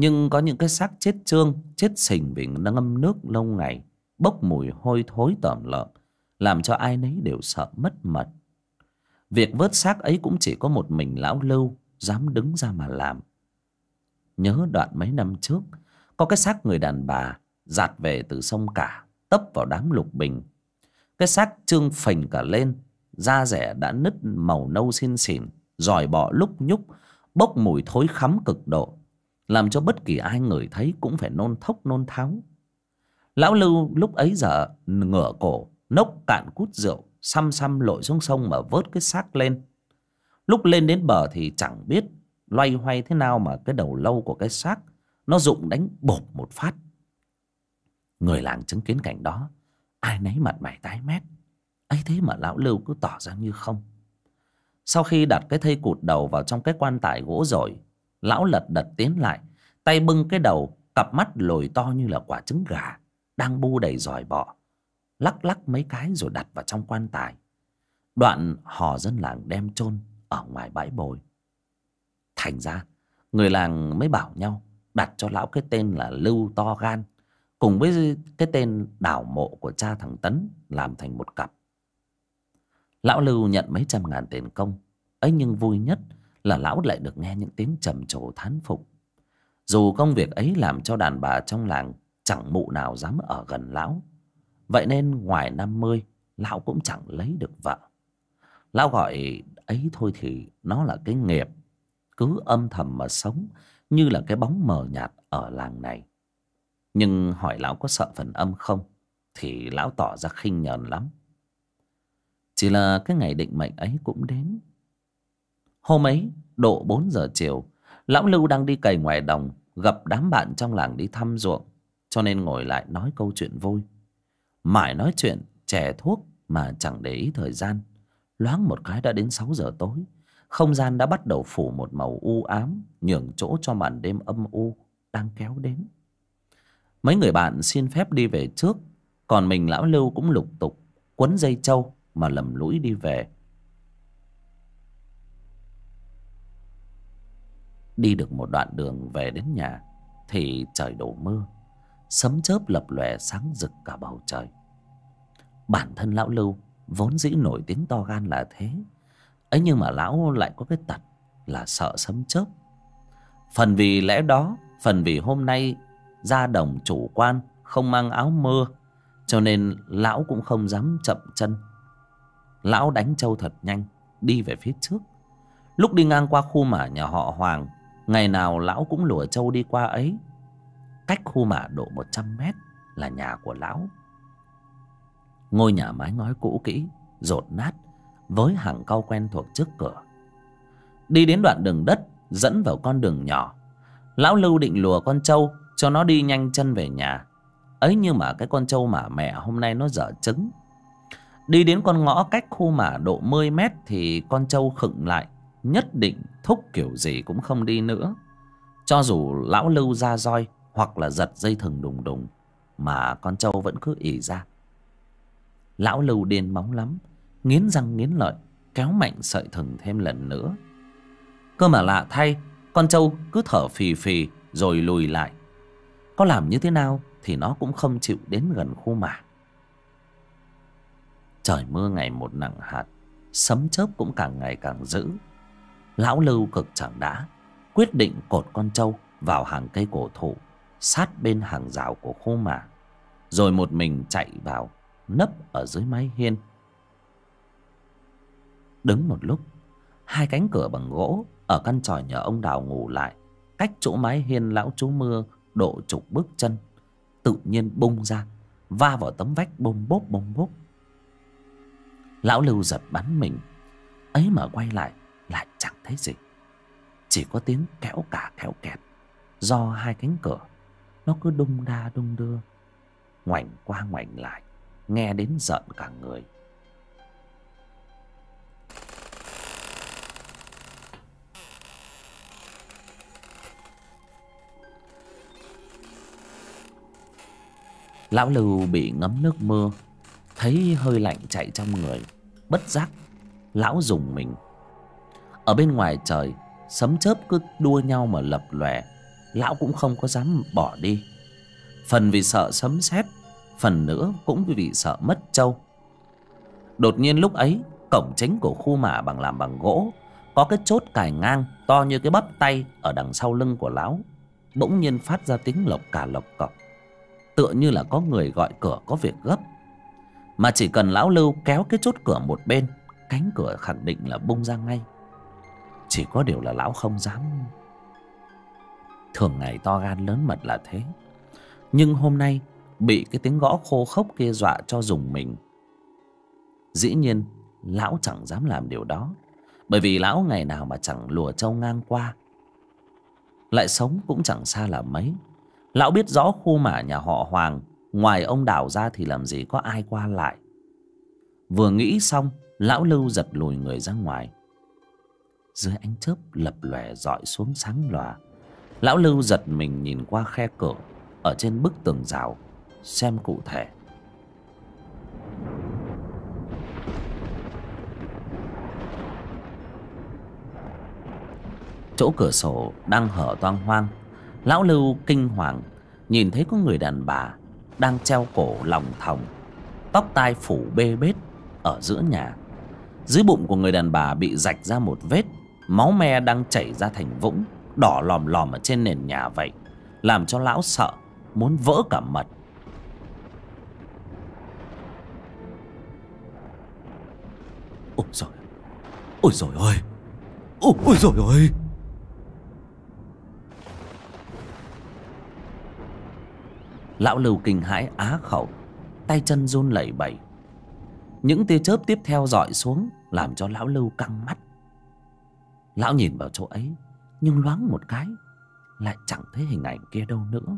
Nhưng có những cái xác chết trương, chết sình vì ngâm nước lâu ngày, bốc mùi hôi thối tởm lợm, làm cho ai nấy đều sợ mất mật. Việc vớt xác ấy cũng chỉ có một mình lão Lưu dám đứng ra mà làm. Nhớ đoạn mấy năm trước, có cái xác người đàn bà dạt về từ sông Cả, tấp vào đám lục bình. Cái xác trương phình cả lên, da rẻ đã nứt màu nâu xin xỉn, giòi bọ lúc nhúc, bốc mùi thối khắm cực độ, làm cho bất kỳ ai ngửi thấy cũng phải nôn thốc nôn tháo. Lão Lưu lúc ấy giờ ngửa cổ nốc cạn cút rượu, xăm xăm lội xuống sông mà vớt cái xác lên. Lúc lên đến bờ thì chẳng biết loay hoay thế nào mà cái đầu lâu của cái xác nó rụng đánh bộp một phát. Người làng chứng kiến cảnh đó, ai nấy mặt mày tái mét. Ấy thế mà lão Lưu cứ tỏ ra như không. Sau khi đặt cái thây cụt đầu vào trong cái quan tài gỗ rồi, lão lật đật tiến lại, tay bưng cái đầu, cặp mắt lồi to như là quả trứng gà đang bu đầy giòi bọ, lắc lắc mấy cái rồi đặt vào trong quan tài. Đoạn hò dân làng đem chôn ở ngoài bãi bồi. Thành ra người làng mới bảo nhau đặt cho lão cái tên là Lưu To Gan, cùng với cái tên đào mộ của cha thằng Tấn làm thành một cặp. Lão Lưu nhận mấy trăm ngàn tiền công ấy, nhưng vui nhất là lão lại được nghe những tiếng trầm trồ thán phục. Dù công việc ấy làm cho đàn bà trong làng chẳng mụ nào dám ở gần lão, vậy nên ngoài 50 lão cũng chẳng lấy được vợ. Lão gọi ấy thôi thì nó là cái nghiệp, cứ âm thầm mà sống như là cái bóng mờ nhạt ở làng này. Nhưng hỏi lão có sợ phần âm không thì lão tỏ ra khinh nhờn lắm. Chỉ là cái ngày định mệnh ấy cũng đến. Hôm ấy độ 4 giờ chiều, lão Lưu đang đi cày ngoài đồng, gặp đám bạn trong làng đi thăm ruộng, cho nên ngồi lại nói câu chuyện vui. Mãi nói chuyện chè thuốc mà chẳng để ý thời gian, loáng một cái đã đến 6 giờ tối. Không gian đã bắt đầu phủ một màu u ám, nhường chỗ cho màn đêm âm u đang kéo đến. Mấy người bạn xin phép đi về trước, còn mình lão Lưu cũng lục tục quấn dây trâu mà lầm lũi đi về. Đi được một đoạn đường về đến nhà thì trời đổ mưa, sấm chớp lập lòe sáng rực cả bầu trời. Bản thân lão Lưu vốn dĩ nổi tiếng to gan là thế ấy, nhưng mà lão lại có cái tật là sợ sấm chớp. Phần vì lẽ đó, phần vì hôm nay ra đồng chủ quan không mang áo mưa, cho nên lão cũng không dám chậm chân. Lão đánh trâu thật nhanh, đi về phía trước. Lúc đi ngang qua khu mả nhà họ Hoàng, ngày nào lão cũng lùa trâu đi qua ấy. Cách khu mả độ 100 mét là nhà của lão. Ngôi nhà mái ngói cũ kỹ, dột nát, với hàng cau quen thuộc trước cửa. Đi đến đoạn đường đất dẫn vào con đường nhỏ, lão Lưu định lùa con trâu cho nó đi nhanh chân về nhà. Ấy nhưng mà cái con trâu mả mẹ hôm nay nó dở trứng. Đi đến con ngõ cách khu mả độ 10 mét thì con trâu khựng lại, nhất định thúc kiểu gì cũng không đi nữa. Cho dù lão Lưu ra roi hoặc là giật dây thừng đùng đùng mà con trâu vẫn cứ ì ra. Lão Lưu điên máu lắm, nghiến răng nghiến lợi kéo mạnh sợi thừng thêm lần nữa. Cơ mà lạ thay, con trâu cứ thở phì phì rồi lùi lại. Có làm như thế nào thì nó cũng không chịu đến gần khu mả. Trời mưa ngày một nặng hạt, sấm chớp cũng càng ngày càng dữ. Lão Lưu cực chẳng đã, quyết định cột con trâu vào hàng cây cổ thụ sát bên hàng rào của khu mả, rồi một mình chạy vào nấp ở dưới mái hiên. Đứng một lúc, hai cánh cửa bằng gỗ ở căn chòi nhà ông Đào ngủ lại, cách chỗ mái hiên lão trú mưa độ chục bước chân, tự nhiên bung ra, va vào tấm vách bôm bốp bôm bốp. Lão Lưu giật bắn mình, ấy mà quay lại chẳng thấy gì, chỉ có tiếng kéo cả kéo kẹt do hai cánh cửa nó cứ đung đa đung đưa, ngoảnh qua ngoảnh lại, nghe đến rợn cả người. Lão Lưu bị ngấm nước mưa, thấy hơi lạnh chạy trong người, bất giác lão rùng mình. Ở bên ngoài trời, sấm chớp cứ đua nhau mà lập lòe, lão cũng không có dám bỏ đi. Phần vì sợ sấm sét, phần nữa cũng vì sợ mất trâu. Đột nhiên lúc ấy, cổng chính của khu mả làm bằng gỗ, có cái chốt cài ngang to như cái bắp tay ở đằng sau lưng của lão, bỗng nhiên phát ra tiếng lộc cà lộc cọc, tựa như là có người gọi cửa có việc gấp. Mà chỉ cần lão Lưu kéo cái chốt cửa một bên, cánh cửa khẳng định là bung ra ngay. Chỉ có điều là lão không dám. Thường ngày to gan lớn mật là thế, nhưng hôm nay bị cái tiếng gõ khô khốc kia dọa cho rùng mình. Dĩ nhiên lão chẳng dám làm điều đó, bởi vì lão ngày nào mà chẳng lùa trâu ngang qua, lại sống cũng chẳng xa là mấy. Lão biết rõ khu mả nhà họ Hoàng, ngoài ông Đào ra thì làm gì có ai qua lại. Vừa nghĩ xong, lão Lưu giật lùi người ra ngoài. Dưới ánh chớp lập lòe rọi xuống sáng lòa, lão Lưu giật mình nhìn qua khe cửa ở trên bức tường rào, xem cụ thể. Chỗ cửa sổ đang hở toang hoang. Lão Lưu kinh hoàng nhìn thấy có người đàn bà đang treo cổ lòng thòng, tóc tai phủ bê bết ở giữa nhà. Dưới bụng của người đàn bà bị rạch ra một vết, máu me đang chảy ra thành vũng, đỏ lòm lòm ở trên nền nhà vậy, làm cho lão sợ muốn vỡ cả mật. Ôi trời, ôi trời ơi, ôi trời ơi! Lão Lưu kinh hãi á khẩu, tay chân run lẩy bẩy. Những tia chớp tiếp theo rọi xuống làm cho lão Lưu căng mắt. Lão nhìn vào chỗ ấy, nhưng loáng một cái lại chẳng thấy hình ảnh kia đâu nữa.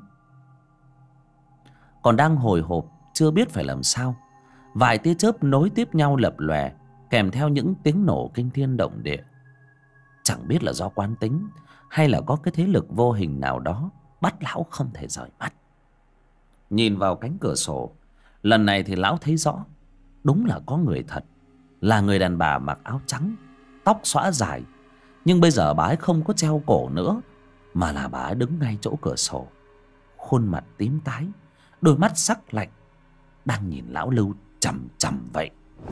Còn đang hồi hộp chưa biết phải làm sao, vài tia chớp nối tiếp nhau lập lòe, kèm theo những tiếng nổ kinh thiên động địa. Chẳng biết là do quán tính hay là có cái thế lực vô hình nào đó bắt lão không thể rời mắt. Nhìn vào cánh cửa sổ, lần này thì lão thấy rõ, đúng là có người thật, là người đàn bà mặc áo trắng, tóc xõa dài. Nhưng bây giờ bà ấy không có treo cổ nữa, mà là bà ấy đứng ngay chỗ cửa sổ, khuôn mặt tím tái, đôi mắt sắc lạnh, đang nhìn lão Lưu chằm chằm vậy.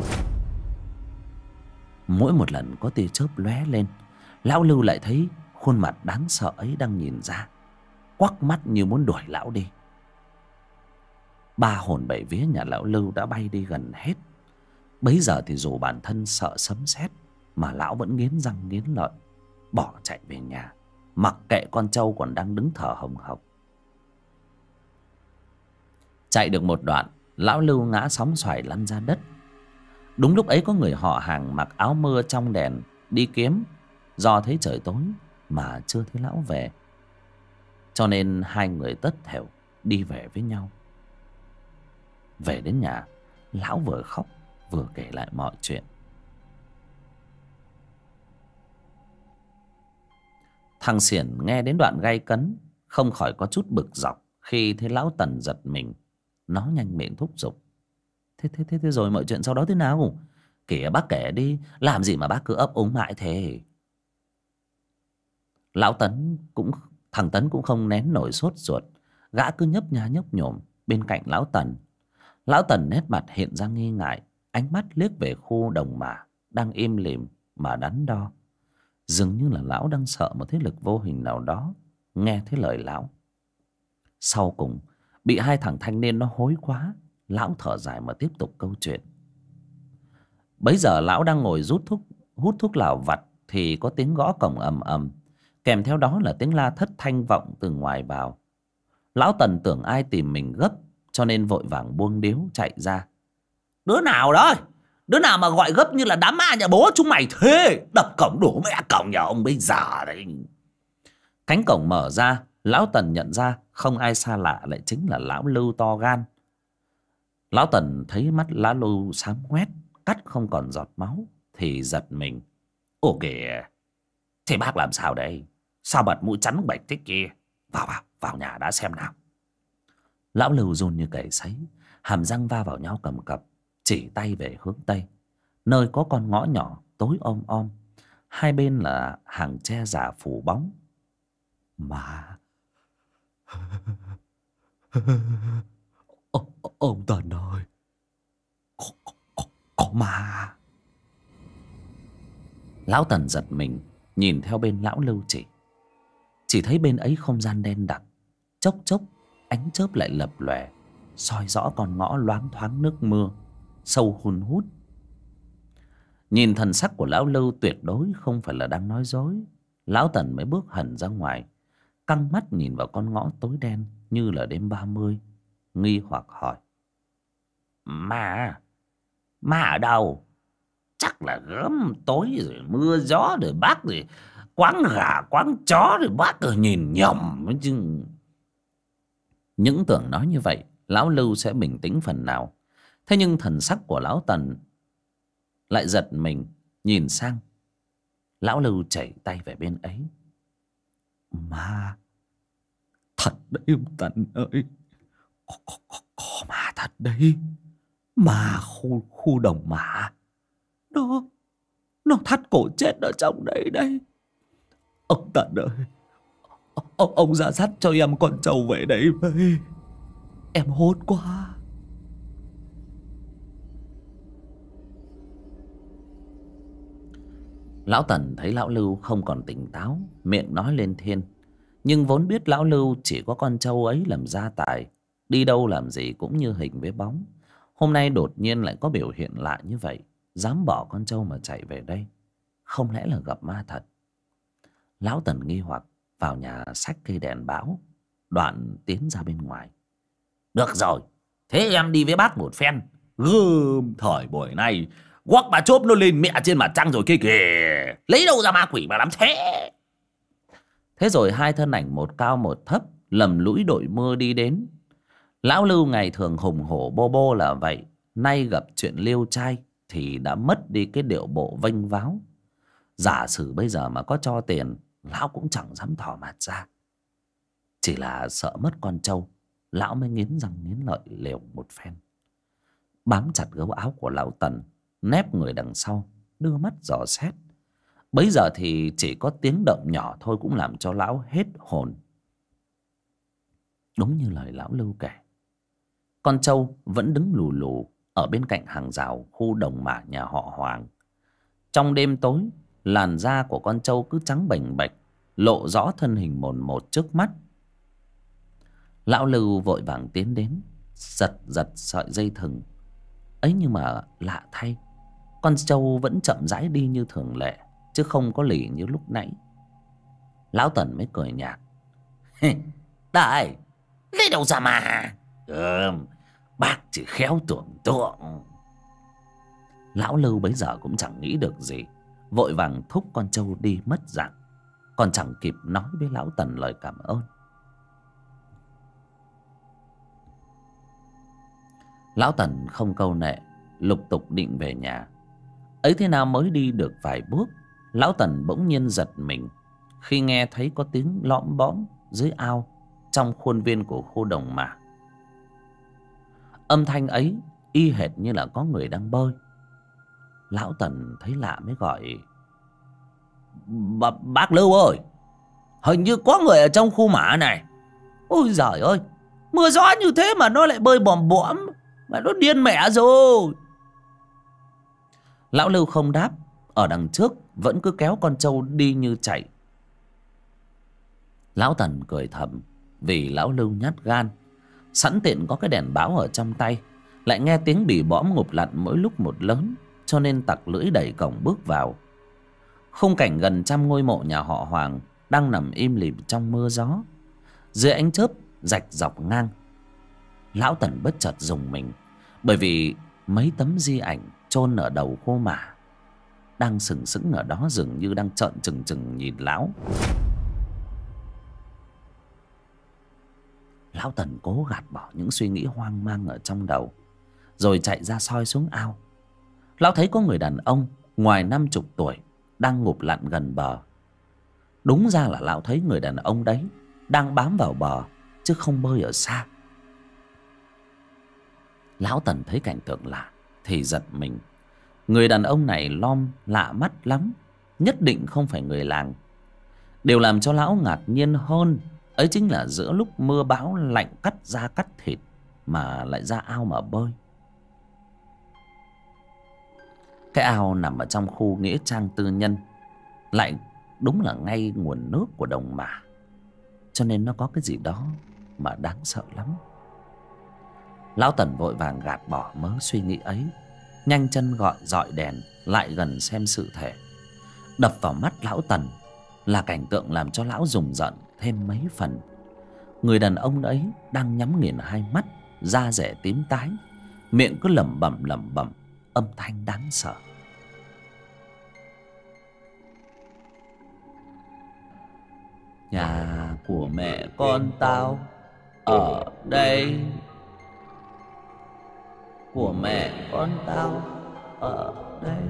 Mỗi một lần có tia chớp lóe lên, lão Lưu lại thấy khuôn mặt đáng sợ ấy đang nhìn ra, quắc mắt như muốn đuổi lão đi. Ba hồn bảy vía nhà lão Lưu đã bay đi gần hết. Bấy giờ thì dù bản thân sợ sấm sét mà lão vẫn nghiến răng nghiến lợi, bỏ chạy về nhà, mặc kệ con trâu còn đang đứng thở hồng hộc. Chạy được một đoạn, lão Lưu ngã sóng xoài lăn ra đất. Đúng lúc ấy có người họ hàng mặc áo mưa trong đèn đi kiếm, do thấy trời tối mà chưa thấy lão về, cho nên hai người tất thểu đi về với nhau. Về đến nhà, lão vừa khóc vừa kể lại mọi chuyện. Thằng Xiển nghe đến đoạn gay cấn, không khỏi có chút bực dọc khi thấy lão Tần giật mình. Nó nhanh miệng thúc giục: Thế rồi mọi chuyện sau đó thế nào? Kể bác kể đi, làm gì mà bác cứ ấp úng mãi thế? Thằng Tấn cũng không nén nổi sốt ruột, gã cứ nhấp nhá nhấp nhổm bên cạnh lão Tần. Lão Tần nét mặt hiện ra nghi ngại, ánh mắt liếc về khu đồng mả đang im lìm mà đắn đo. Dường như là lão đang sợ một thế lực vô hình nào đó nghe thấy lời lão. Sau cùng bị hai thằng thanh niên nó hối quá, lão thở dài mà tiếp tục câu chuyện. Bấy giờ lão đang ngồi hút thuốc lào vặt thì có tiếng gõ cổng ầm ầm, kèm theo đó là tiếng la thất thanh vọng từ ngoài vào. Lão Tần tưởng ai tìm mình gấp, cho nên vội vàng buông điếu chạy ra. Đứa nào đó? Đứa nào mà gọi gấp như là đám ma nhà bố chúng mày thế? Đập cổng đổ mẹ cổng nhà ông bây giờ đấy. Cánh cổng mở ra, lão Tần nhận ra không ai xa lạ lại chính là lão Lưu to gan. Lão Tần thấy mắt lão Lưu xám ngoét, cắt không còn giọt máu thì giật mình. Ồ kìa, thế bác làm sao đây? Sao bật mũi chắn bạch thế kia? Vào nhà đã xem nào. Lão Lưu run như cầy sấy, hàm răng va vào nhau cầm cập, chỉ tay về hướng tây, nơi có con ngõ nhỏ tối om om, hai bên là hàng tre già phủ bóng. Ông Tần ơi, có ma. Lão Tần giật mình nhìn theo bên lão Lưu chỉ thấy bên ấy không gian đen đặc, chốc chốc ánh chớp lại lập lòe, soi rõ con ngõ loáng thoáng nước mưa sâu hun hút. Nhìn thần sắc của lão Lưu tuyệt đối không phải là đang nói dối, lão Tần mới bước hẳn ra ngoài, căng mắt nhìn vào con ngõ tối đen như là đêm 30, nghi hoặc hỏi: Ma ở đâu? Chắc là gớm tối rồi mưa gió rồi bác rồi quáng gà quáng chó rồi bác rồi nhìn nhầm chứ. Những tưởng nói như vậy lão Lưu sẽ bình tĩnh phần nào, thế nhưng thần sắc của lão Tần lại giật mình nhìn sang. Lão Lưu chảy tay về bên ấy. Ma thật đấy ông Tần ơi, có ma thật đấy. Ma khu đồng mã, nó thắt cổ chết ở trong đấy đấy. Ông Tần ơi, ông ra dắt cho em con trâu về đấy với. Em hốt quá. Lão Tần thấy lão Lưu không còn tỉnh táo, miệng nói lên thiên, nhưng vốn biết lão Lưu chỉ có con trâu ấy làm gia tài, đi đâu làm gì cũng như hình với bóng. Hôm nay đột nhiên lại có biểu hiện lạ như vậy, dám bỏ con trâu mà chạy về đây, không lẽ là gặp ma thật? Lão Tần nghi hoặc vào nhà xách cây đèn báo, đoạn tiến ra bên ngoài. Được rồi, thế em đi với bác một phen. Gơm, thời buổi này quắc bà chốp nó lên mẹ trên mặt trăng rồi kia kìa, lấy đâu ra ma quỷ mà làm thế. Thế rồi hai thân ảnh một cao một thấp lầm lũi đội mưa đi đến. Lão Lưu ngày thường hùng hổ bô bô là vậy, nay gặp chuyện liêu trai thì đã mất đi cái điệu bộ vênh váo. Giả sử bây giờ mà có cho tiền, lão cũng chẳng dám thò mặt ra. Chỉ là sợ mất con trâu, lão mới nghiến răng nghiến lợi liều một phen. Bám chặt gấu áo của lão Tần, nép người đằng sau, đưa mắt dò xét. Bấy giờ thì chỉ có tiếng động nhỏ thôi cũng làm cho lão hết hồn. Đúng như lời lão Lưu kể, con trâu vẫn đứng lù lù ở bên cạnh hàng rào khu đồng mả nhà họ Hoàng. Trong đêm tối, làn da của con trâu cứ trắng bềnh bệch, lộ rõ thân hình mồn một trước mắt. Lão Lưu vội vàng tiến đến, giật giật sợi dây thừng ấy, nhưng mà lạ thay, con trâu vẫn chậm rãi đi như thường lệ, chứ không có lì như lúc nãy. Lão Tần mới cười nhạt: Đây, lấy đâu ra mà. Bác chỉ khéo tưởng tượng. Lão Lưu bấy giờ cũng chẳng nghĩ được gì, vội vàng thúc con trâu đi mất dạng, còn chẳng kịp nói với lão Tần lời cảm ơn. Lão Tần không câu nệ, lục tục định về nhà. Ấy thế nào mới đi được vài bước, lão Tần bỗng nhiên giật mình khi nghe thấy có tiếng lõm bõm dưới ao trong khuôn viên của khu đồng mả. Âm thanh ấy y hệt như là có người đang bơi. Lão Tần thấy lạ mới gọi: Bác Lưu ơi, hình như có người ở trong khu mả này. Ôi giời ơi, mưa gió như thế mà nó lại bơi bòm bõm, mà nó điên mẹ rồi. Lão Lưu không đáp, ở đằng trước vẫn cứ kéo con trâu đi như chạy. Lão Tần cười thầm vì lão Lưu nhát gan, sẵn tiện có cái đèn báo ở trong tay, lại nghe tiếng bì bõm ngụp lặn mỗi lúc một lớn, cho nên tặc lưỡi đẩy cổng bước vào. Khung cảnh gần trăm ngôi mộ nhà họ Hoàng đang nằm im lìm trong mưa gió, dưới ánh chớp rạch dọc ngang. Lão Tần bất chợt rùng mình, bởi vì mấy tấm di ảnh chôn ở đầu khu mả đang sừng sững ở đó, dường như đang trợn trừng trừng nhìn lão. Lão Tần cố gạt bỏ những suy nghĩ hoang mang ở trong đầu, rồi chạy ra soi xuống ao. Lão thấy có người đàn ông ngoài 50 tuổi đang ngụp lặn gần bờ. Đúng ra là lão thấy người đàn ông đấy đang bám vào bờ, chứ không bơi ở xa. Lão Tần thấy cảnh tượng lạ thì giật mình. Người đàn ông này lom lạ mắt lắm, nhất định không phải người làng. Điều làm cho lão ngạc nhiên hơn Ấy chính là giữa lúc mưa bão lạnh cắt da cắt thịt mà lại ra ao mà bơi. Cái ao nằm ở trong khu nghĩa trang tư nhân, lại đúng là ngay nguồn nước của Đồng Mả, cho nên nó có cái gì đó mà đáng sợ lắm. Lão Tần vội vàng gạt bỏ mớ suy nghĩ ấy, nhanh chân gọi dọi đèn lại gần xem sự thể. Đập vào mắt lão Tần là cảnh tượng làm cho lão rùng rợn thêm mấy phần. Người đàn ông ấy đang nhắm nghiền hai mắt, da rẻ tím tái, miệng cứ lẩm bẩm âm thanh đáng sợ. Nhà của mẹ con tao ở đây, của mẹ con tao ở đây.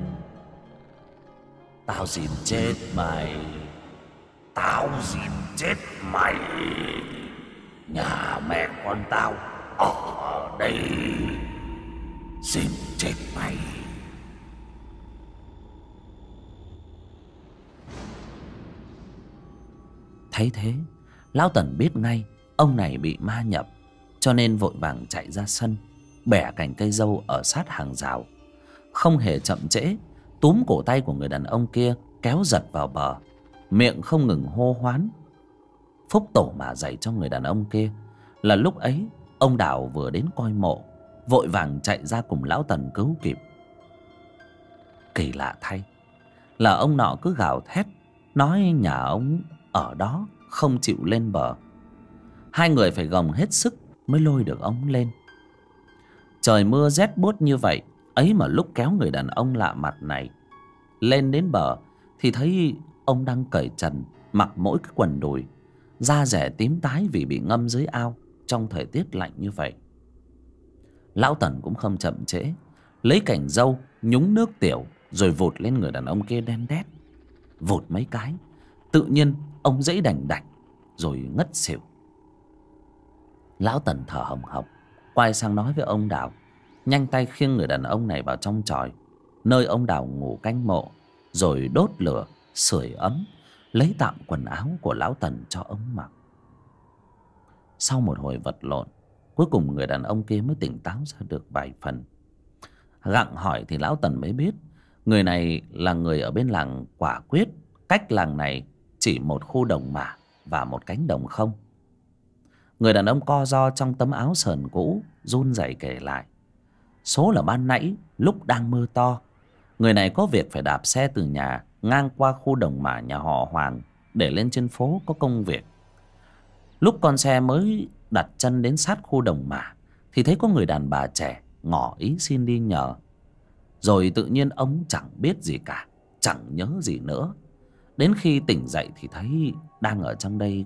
Tao xin chết mày, tao xin chết mày. Nhà mẹ con tao ở đây, xin chết mày. Thấy thế, lão Tần biết ngay ông này bị ma nhập, cho nên vội vàng chạy ra sân, bẻ cành cây dâu ở sát hàng rào, không hề chậm trễ, túm cổ tay của người đàn ông kia kéo giật vào bờ, miệng không ngừng hô hoán phúc tổ mà dạy cho người đàn ông kia. Là lúc ấy ông Đào vừa đến coi mộ, vội vàng chạy ra cùng lão Tần cứu kịp. Kỳ lạ thay là ông nọ cứ gào thét nói nhà ông ở đó không chịu lên bờ. Hai người phải gồng hết sức mới lôi được ông lên. Trời mưa rét buốt như vậy ấy mà lúc kéo người đàn ông lạ mặt này lên đến bờ thì thấy ông đang cởi trần, mặc mỗi cái quần đùi, da rẻ tím tái vì bị ngâm dưới ao trong thời tiết lạnh như vậy. Lão Tần cũng không chậm trễ, lấy cành dâu nhúng nước tiểu rồi vụt lên người đàn ông kia đen đét. Vụt mấy cái, tự nhiên ông dãy đành đạch rồi ngất xỉu. Lão Tần thở hồng hộc, quay sang nói với ông Đào nhanh tay khiêng người đàn ông này vào trong chòi, nơi ông Đào ngủ canh mộ, rồi đốt lửa sưởi ấm, lấy tạm quần áo của lão Tần cho ông mặc. Sau một hồi vật lộn, cuối cùng người đàn ông kia mới tỉnh táo ra được vài phần. Gặng hỏi thì lão Tần mới biết người này là người ở bên làng Quả Quyết, cách làng này chỉ một khu đồng mả và một cánh đồng không. Người đàn ông co ro trong tấm áo sờn cũ run rẩy kể lại, số là ban nãy lúc đang mưa to, người này có việc phải đạp xe từ nhà ngang qua khu đồng mả nhà họ Hoàng để lên trên phố có công việc. Lúc con xe mới đặt chân đến sát khu đồng mả thì thấy có người đàn bà trẻ ngỏ ý xin đi nhờ. Rồi tự nhiên ông chẳng biết gì cả, chẳng nhớ gì nữa. Đến khi tỉnh dậy thì thấy đang ở trong đây.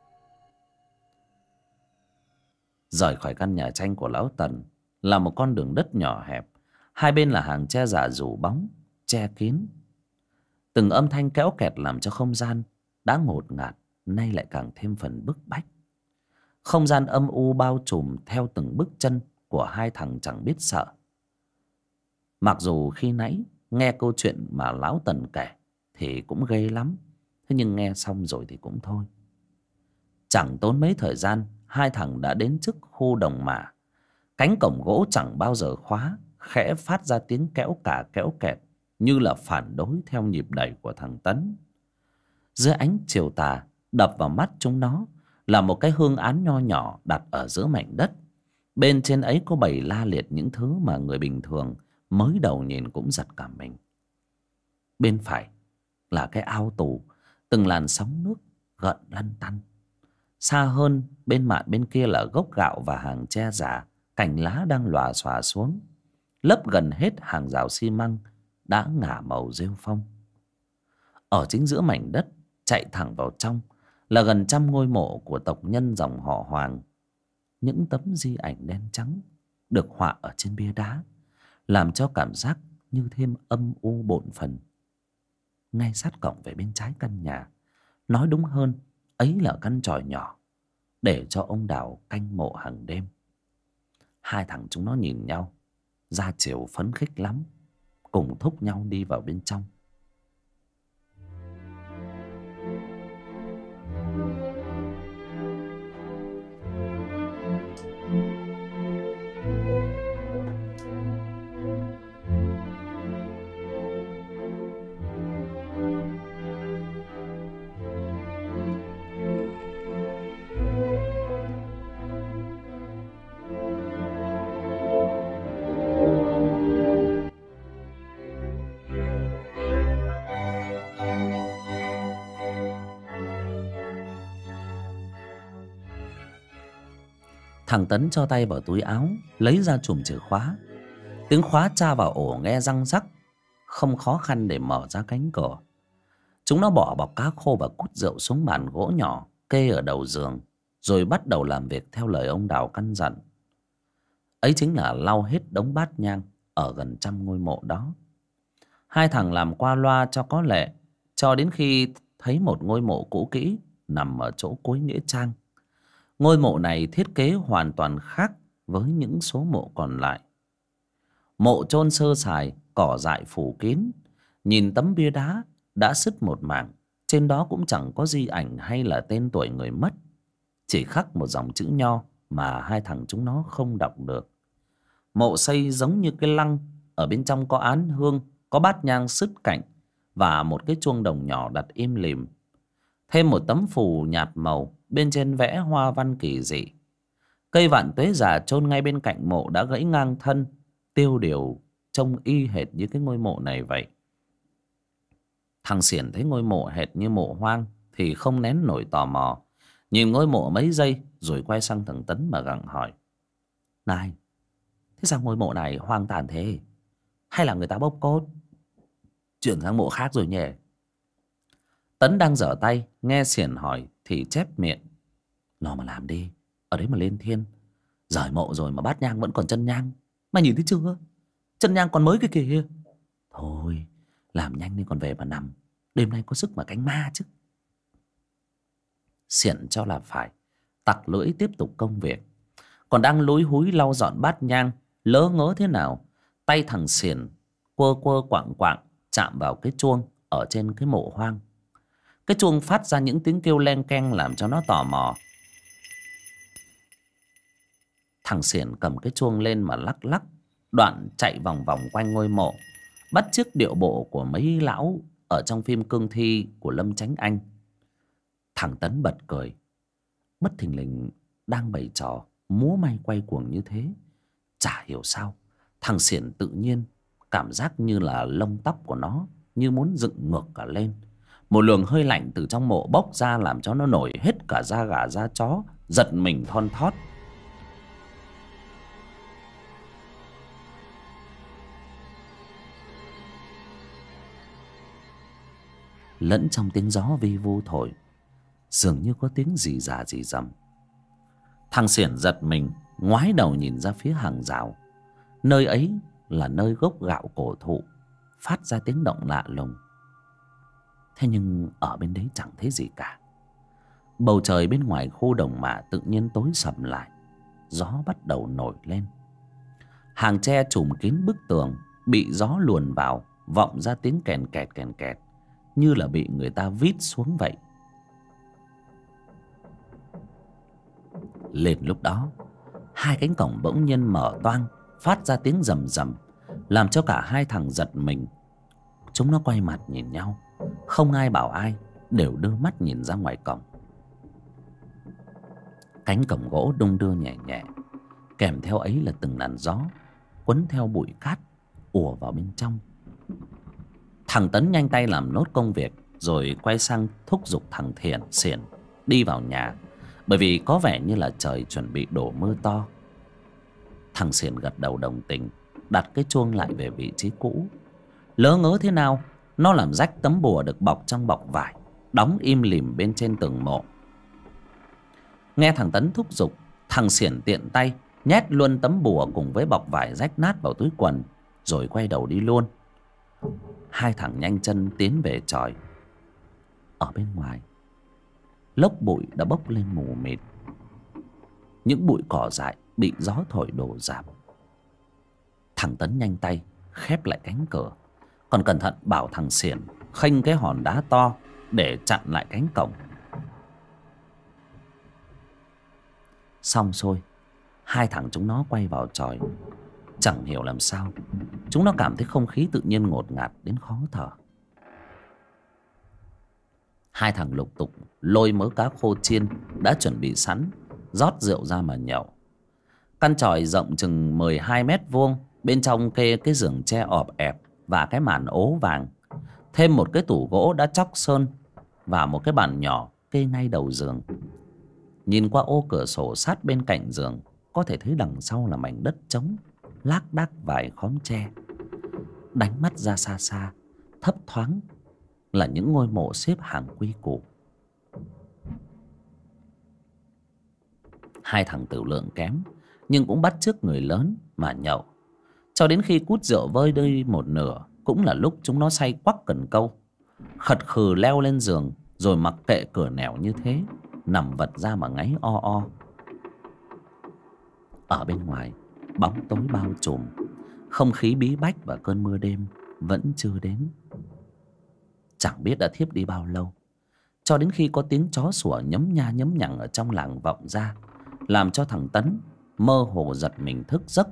Rời khỏi căn nhà tranh của lão Tần là một con đường đất nhỏ hẹp, hai bên là hàng tre già rủ bóng che kín. Từng âm thanh kéo kẹt làm cho không gian đã ngột ngạt nay lại càng thêm phần bức bách. Không gian âm u bao trùm theo từng bước chân của hai thằng chẳng biết sợ. Mặc dù khi nãy nghe câu chuyện mà lão Tần kể thì cũng ghê lắm, thế nhưng nghe xong rồi thì cũng thôi. Chẳng tốn mấy thời gian, hai thằng đã đến trước khu đồng mả. Cánh cổng gỗ chẳng bao giờ khóa, khẽ phát ra tiếng kéo cả kéo kẹt, như là phản đối theo nhịp đẩy của thằng Tấn. Dưới ánh chiều tà đập vào mắt chúng nó là một cái hương án nho nhỏ đặt ở giữa mảnh đất. Bên trên ấy có bày la liệt những thứ mà người bình thường mới đầu nhìn cũng giật cả mình. Bên phải là cái ao tù, từng làn sóng nước gợn lăn tăn. Xa hơn, bên mạn bên kia là gốc gạo và hàng tre già, cành lá đang lòa xòa xuống, lấp gần hết hàng rào xi măng đã ngả màu rêu phong. Ở chính giữa mảnh đất chạy thẳng vào trong là gần 100 ngôi mộ của tộc nhân dòng họ Hoàng. Những tấm di ảnh đen trắng được họa ở trên bia đá làm cho cảm giác như thêm âm u bộn phần. Ngay sát cổng về bên trái căn nhà, nói đúng hơn ấy là căn chòi nhỏ để cho ông Đào canh mộ hàng đêm. Hai thằng chúng nó nhìn nhau, ra chiều phấn khích lắm, cùng thúc nhau đi vào bên trong. Thằng Tấn cho tay vào túi áo, lấy ra chùm chìa khóa. Tiếng khóa tra vào ổ nghe răng rắc, không khó khăn để mở ra cánh cửa. Chúng nó bỏ bọc cá khô và cút rượu xuống bàn gỗ nhỏ kê ở đầu giường, rồi bắt đầu làm việc theo lời ông Đào căn dặn. Ấy chính là lau hết đống bát nhang ở gần 100 ngôi mộ đó. Hai thằng làm qua loa cho có lệ, cho đến khi thấy một ngôi mộ cũ kỹ nằm ở chỗ cuối nghĩa trang. Ngôi mộ này thiết kế hoàn toàn khác với những số mộ còn lại. Mộ chôn sơ sài, cỏ dại phủ kín. Nhìn tấm bia đá đã sứt một mảng, trên đó cũng chẳng có di ảnh hay là tên tuổi người mất, chỉ khắc một dòng chữ nho mà hai thằng chúng nó không đọc được. Mộ xây giống như cái lăng, ở bên trong có án hương, có bát nhang sứt cạnh và một cái chuông đồng nhỏ đặt im lìm. Thêm một tấm phù nhạt màu, bên trên vẽ hoa văn kỳ dị. Cây vạn tuế già chôn ngay bên cạnh mộ đã gãy ngang thân, tiêu điều, trông y hệt như cái ngôi mộ này vậy. Thằng Xiển thấy ngôi mộ hệt như mộ hoang thì không nén nổi tò mò, nhìn ngôi mộ mấy giây rồi quay sang thằng Tấn mà gặng hỏi: "Này, thế sao ngôi mộ này hoang tàn thế? Hay là người ta bốc cốt chuyển sang mộ khác rồi nhỉ?" Tấn đang giở tay, nghe Xiển hỏi thì chép miệng: "Lo mà làm đi, ở đấy mà lên thiên. Rời mộ rồi mà bát nhang vẫn còn chân nhang. Mày nhìn thấy chưa? Chân nhang còn mới cái kìa. Thôi, làm nhanh đi còn về mà nằm. Đêm nay có sức mà cánh ma chứ." Xiển cho là phải, tặc lưỡi tiếp tục công việc. Còn đang lúi húi lau dọn bát nhang, lỡ ngớ thế nào, tay thằng Xiển quơ quơ quạng quạng chạm vào cái chuông ở trên cái mộ hoang. Cái chuông phát ra những tiếng kêu len keng làm cho nó tò mò. Thằng Xiển cầm cái chuông lên mà lắc lắc, đoạn chạy vòng vòng quanh ngôi mộ, bắt chước điệu bộ của mấy lão ở trong phim cương thi của Lâm Chánh Anh. Thằng Tấn bật cười. Bất thình lình đang bày trò múa may quay cuồng như thế, chả hiểu sao thằng Xiển tự nhiên cảm giác như là lông tóc của nó như muốn dựng ngược cả lên. Một luồng hơi lạnh từ trong mộ bốc ra làm cho nó nổi hết cả da gà da chó, giật mình thon thót. Lẫn trong tiếng gió vi vu thổi, dường như có tiếng rì rà rì rầm. Thằng Xiển giật mình, ngoái đầu nhìn ra phía hàng rào. Nơi ấy là nơi gốc gạo cổ thụ phát ra tiếng động lạ lùng. Thế nhưng ở bên đấy chẳng thấy gì cả. Bầu trời bên ngoài khu đồng mạ tự nhiên tối sầm lại, gió bắt đầu nổi lên. Hàng tre trùm kín bức tường bị gió luồn vào, vọng ra tiếng kèn kẹt, như là bị người ta vít xuống vậy. Lên lúc đó, hai cánh cổng bỗng nhiên mở toang, phát ra tiếng rầm rầm, làm cho cả hai thằng giật mình. Chúng nó quay mặt nhìn nhau, không ai bảo ai, đều đưa mắt nhìn ra ngoài cổng. Cánh cổng gỗ đung đưa nhẹ nhẹ, kèm theo ấy là từng làn gió quấn theo bụi cát ùa vào bên trong. Thằng Tấn nhanh tay làm nốt công việc, rồi quay sang thúc giục thằng Xiển đi vào nhà, bởi vì có vẻ như là trời chuẩn bị đổ mưa to. Thằng Xiển gật đầu đồng tình, đặt cái chuông lại về vị trí cũ. Lỡ ngớ thế nào, nó làm rách tấm bùa được bọc trong bọc vải, đóng im lìm bên trên tường mộ. Nghe thằng Tấn thúc giục, thằng Xiển tiện tay nhét luôn tấm bùa cùng với bọc vải rách nát vào túi quần, rồi quay đầu đi luôn. Hai thằng nhanh chân tiến về chòi. Ở bên ngoài, lốc bụi đã bốc lên mù mịt. Những bụi cỏ dại bị gió thổi đổ rạp. Thằng Tấn nhanh tay khép lại cánh cửa, còn cẩn thận bảo thằng Xiển khênh cái hòn đá to để chặn lại cánh cổng. Xong xuôi, hai thằng chúng nó quay vào chòi. Chẳng hiểu làm sao, chúng nó cảm thấy không khí tự nhiên ngột ngạt đến khó thở. Hai thằng lục tục lôi mớ cá khô chiên đã chuẩn bị sẵn, rót rượu ra mà nhậu. Căn chòi rộng chừng 12 mét vuông, bên trong kê cái giường tre ọp ẹp và cái màn ố vàng, thêm một cái tủ gỗ đã chóc sơn và một cái bàn nhỏ kê ngay đầu giường. Nhìn qua ô cửa sổ sát bên cạnh giường, có thể thấy đằng sau là mảnh đất trống, lác đác vài khóm tre. Đánh mắt ra xa xa, thấp thoáng là những ngôi mộ xếp hàng quy củ. Hai thằng tiểu lượng kém nhưng cũng bắt chước người lớn mà nhậu, cho đến khi cút rượu vơi đi một nửa cũng là lúc chúng nó say quắc cần câu, khật khừ leo lên giường rồi mặc kệ cửa nẻo như thế, nằm vật ra mà ngáy o o. Ở bên ngoài bóng tối bao trùm, không khí bí bách và cơn mưa đêm vẫn chưa đến. Chẳng biết đã thiếp đi bao lâu, cho đến khi có tiếng chó sủa nhấm nha nhấm nhằng ở trong làng vọng ra, làm cho thằng Tấn mơ hồ giật mình thức giấc.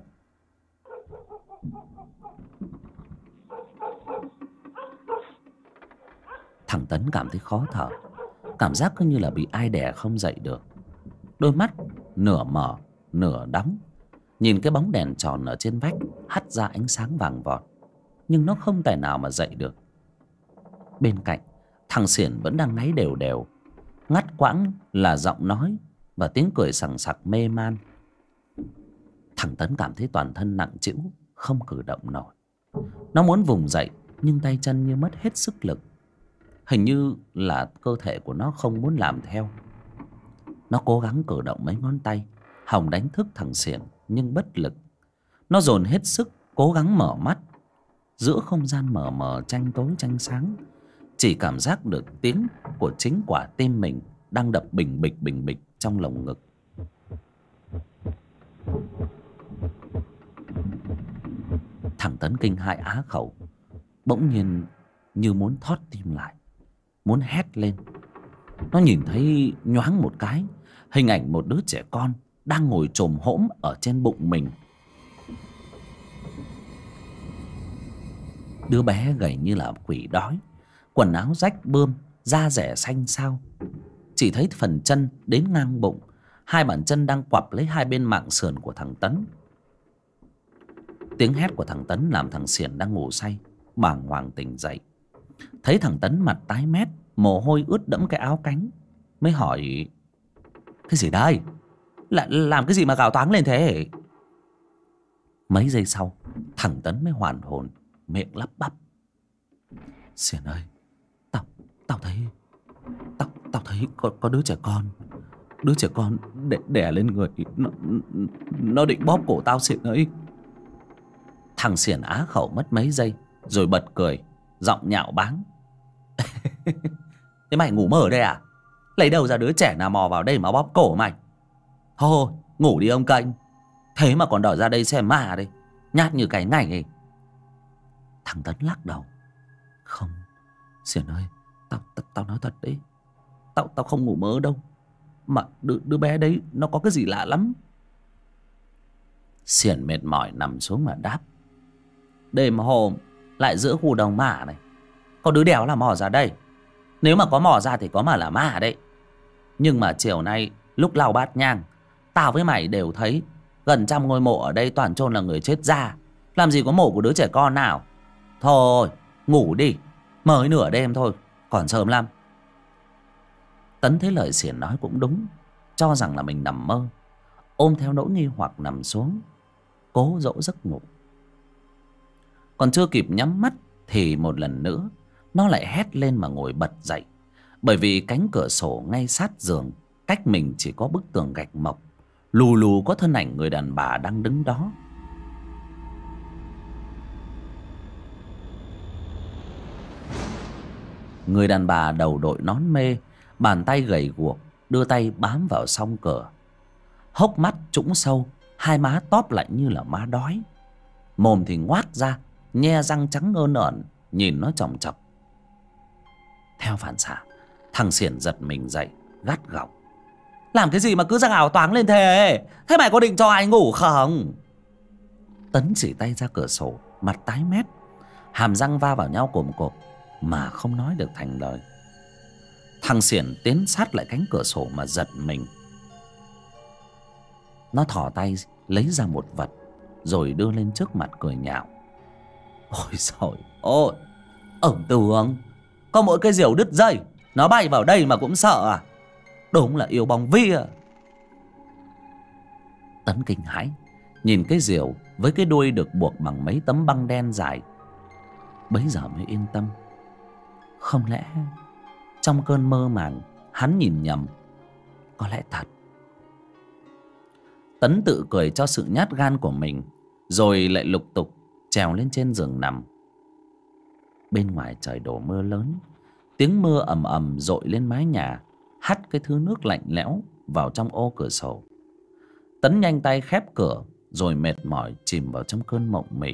Thằng Tấn cảm thấy khó thở, cảm giác cứ như là bị ai đè không dậy được. Đôi mắt nửa mở nửa đóng, nhìn cái bóng đèn tròn ở trên vách hắt ra ánh sáng vàng vọt, nhưng nó không tài nào mà dậy được. Bên cạnh, thằng Xiển vẫn đang ngáy đều đều, ngắt quãng là giọng nói và tiếng cười sằng sặc mê man. Thằng Tấn cảm thấy toàn thân nặng trĩu, không cử động nổi. Nó muốn vùng dậy nhưng tay chân như mất hết sức lực. Hình như là cơ thể của nó không muốn làm theo. Nó cố gắng cử động mấy ngón tay hòng đánh thức thằng Xiển nhưng bất lực. Nó dồn hết sức cố gắng mở mắt. Giữa không gian mờ mờ tranh tối tranh sáng, chỉ cảm giác được tiếng của chính quả tim mình đang đập bình bịch trong lồng ngực. Thằng Tấn kinh hãi á khẩu, bỗng nhiên như muốn thót tim lại, muốn hét lên. Nó nhìn thấy nhoáng một cái hình ảnh một đứa trẻ con đang ngồi chồm hổm ở trên bụng mình. Đứa bé gầy như là quỷ đói, quần áo rách bươm, da rẻ xanh xao, chỉ thấy phần chân đến ngang bụng, hai bàn chân đang quặp lấy hai bên mạng sườn của thằng Tấn. Tiếng hét của thằng Tấn làm thằng Xiển đang ngủ say bàng hoàng tỉnh dậy. Thấy thằng Tấn mặt tái mét, mồ hôi ướt đẫm cái áo cánh, mới hỏi: "Cái gì đây? Làm cái gì mà gào toáng lên thế?" Mấy giây sau, thằng Tấn mới hoàn hồn, miệng lắp bắp: "Xiển ơi, tao thấy có đứa trẻ con đè lên người, nó định bóp cổ tao Xiển ơi." Thằng Xiển á khẩu mất mấy giây rồi bật cười, giọng nhạo báng: "Thế mày ngủ mơ ở đây à? Lấy đâu ra đứa trẻ nào mò vào đây mà bóp cổ mày? Thôi ngủ đi ông canh, thế mà còn đòi ra đây xem ma đây, nhát như cái ngành ấy." Thằng Tấn lắc đầu: "Không, Xiển ơi, tao nói thật đấy, tao không ngủ mơ đâu, mà đứa bé đấy nó có cái gì lạ lắm." Xiển mệt mỏi nằm xuống mà đáp: "Đêm hôm lại giữa khu đồng mả này, có đứa đéo là mò ra đây. Nếu mà có mò ra thì có mà là ma đấy. Nhưng mà chiều nay lúc lau bát nhang, tao với mày đều thấy gần trăm ngôi mộ ở đây toàn chôn là người chết già, làm gì có mộ của đứa trẻ con nào. Thôi ngủ đi, mới nửa đêm thôi, còn sớm lắm." Tấn thấy lời Xiển nói cũng đúng, cho rằng là mình nằm mơ, ôm theo nỗi nghi hoặc nằm xuống cố dỗ giấc ngủ. Còn chưa kịp nhắm mắt thì một lần nữa nó lại hét lên mà ngồi bật dậy. Bởi vì cánh cửa sổ ngay sát giường, cách mình chỉ có bức tường gạch mộc, lù lù có thân ảnh người đàn bà đang đứng đó. Người đàn bà đầu đội nón mê, bàn tay gầy guộc, đưa tay bám vào song cửa, hốc mắt trũng sâu, hai má tóp lạnh như là má đói, mồm thì ngoác ra, nhe răng trắng ngơ ngẩn nhìn nó chòng chọc. Theo phản xạ, thằng Xiển giật mình dậy, gắt gỏng: "Làm cái gì mà cứ ra gào toáng lên thế? Thế mày có định cho ai ngủ không?" Tấn chỉ tay ra cửa sổ, mặt tái mét, hàm răng va vào nhau cồm cộp mà không nói được thành lời. Thằng Xiển tiến sát lại cánh cửa sổ mà giật mình. Nó thò tay lấy ra một vật rồi đưa lên trước mặt cười nhạo: "Ôi trời ơi, ông tưởng có mỗi cái diều đứt dây nó bay vào đây mà cũng sợ à? Đúng là yêu bóng vía." Tấn kinh hãi nhìn cái diều với cái đuôi được buộc bằng mấy tấm băng đen dài. Bấy giờ mới yên tâm. Không lẽ trong cơn mơ màng hắn nhìn nhầm? Có lẽ thật. Tấn tự cười cho sự nhát gan của mình, rồi lại lục tục trèo lên trên giường nằm. Bên ngoài trời đổ mưa lớn. Tiếng mưa ầm ầm dội lên mái nhà, hắt cái thứ nước lạnh lẽo vào trong ô cửa sổ. Tấn nhanh tay khép cửa, rồi mệt mỏi chìm vào trong cơn mộng mị.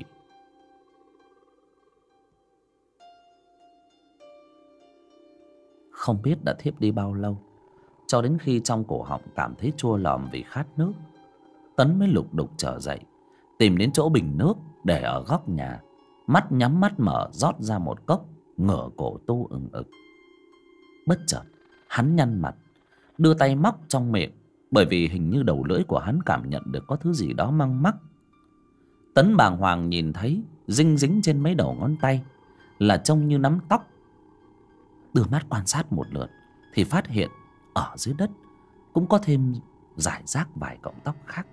Không biết đã thiếp đi bao lâu, cho đến khi trong cổ họng cảm thấy chua lòm vì khát nước, Tấn mới lục đục trở dậy, tìm đến chỗ bình nước để ở góc nhà, mắt nhắm mắt mở rót ra một cốc, ngửa cổ tu ừng ực. Bất chợt hắn nhăn mặt, đưa tay móc trong miệng, bởi vì hình như đầu lưỡi của hắn cảm nhận được có thứ gì đó măng mắc. Tấn bàng hoàng nhìn thấy dinh dính trên mấy đầu ngón tay là trông như nắm tóc. Đưa mắt quan sát một lượt thì phát hiện ở dưới đất cũng có thêm rải rác vài cọng tóc khác,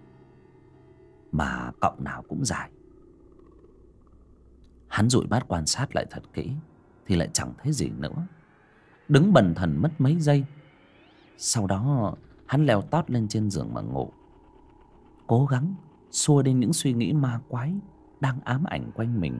mà cọng nào cũng dài. Hắn dụi mắt quan sát lại thật kỹ thì lại chẳng thấy gì nữa. Đứng bần thần mất mấy giây, sau đó hắn leo tót lên trên giường mà ngủ, cố gắng xua đi những suy nghĩ ma quái đang ám ảnh quanh mình.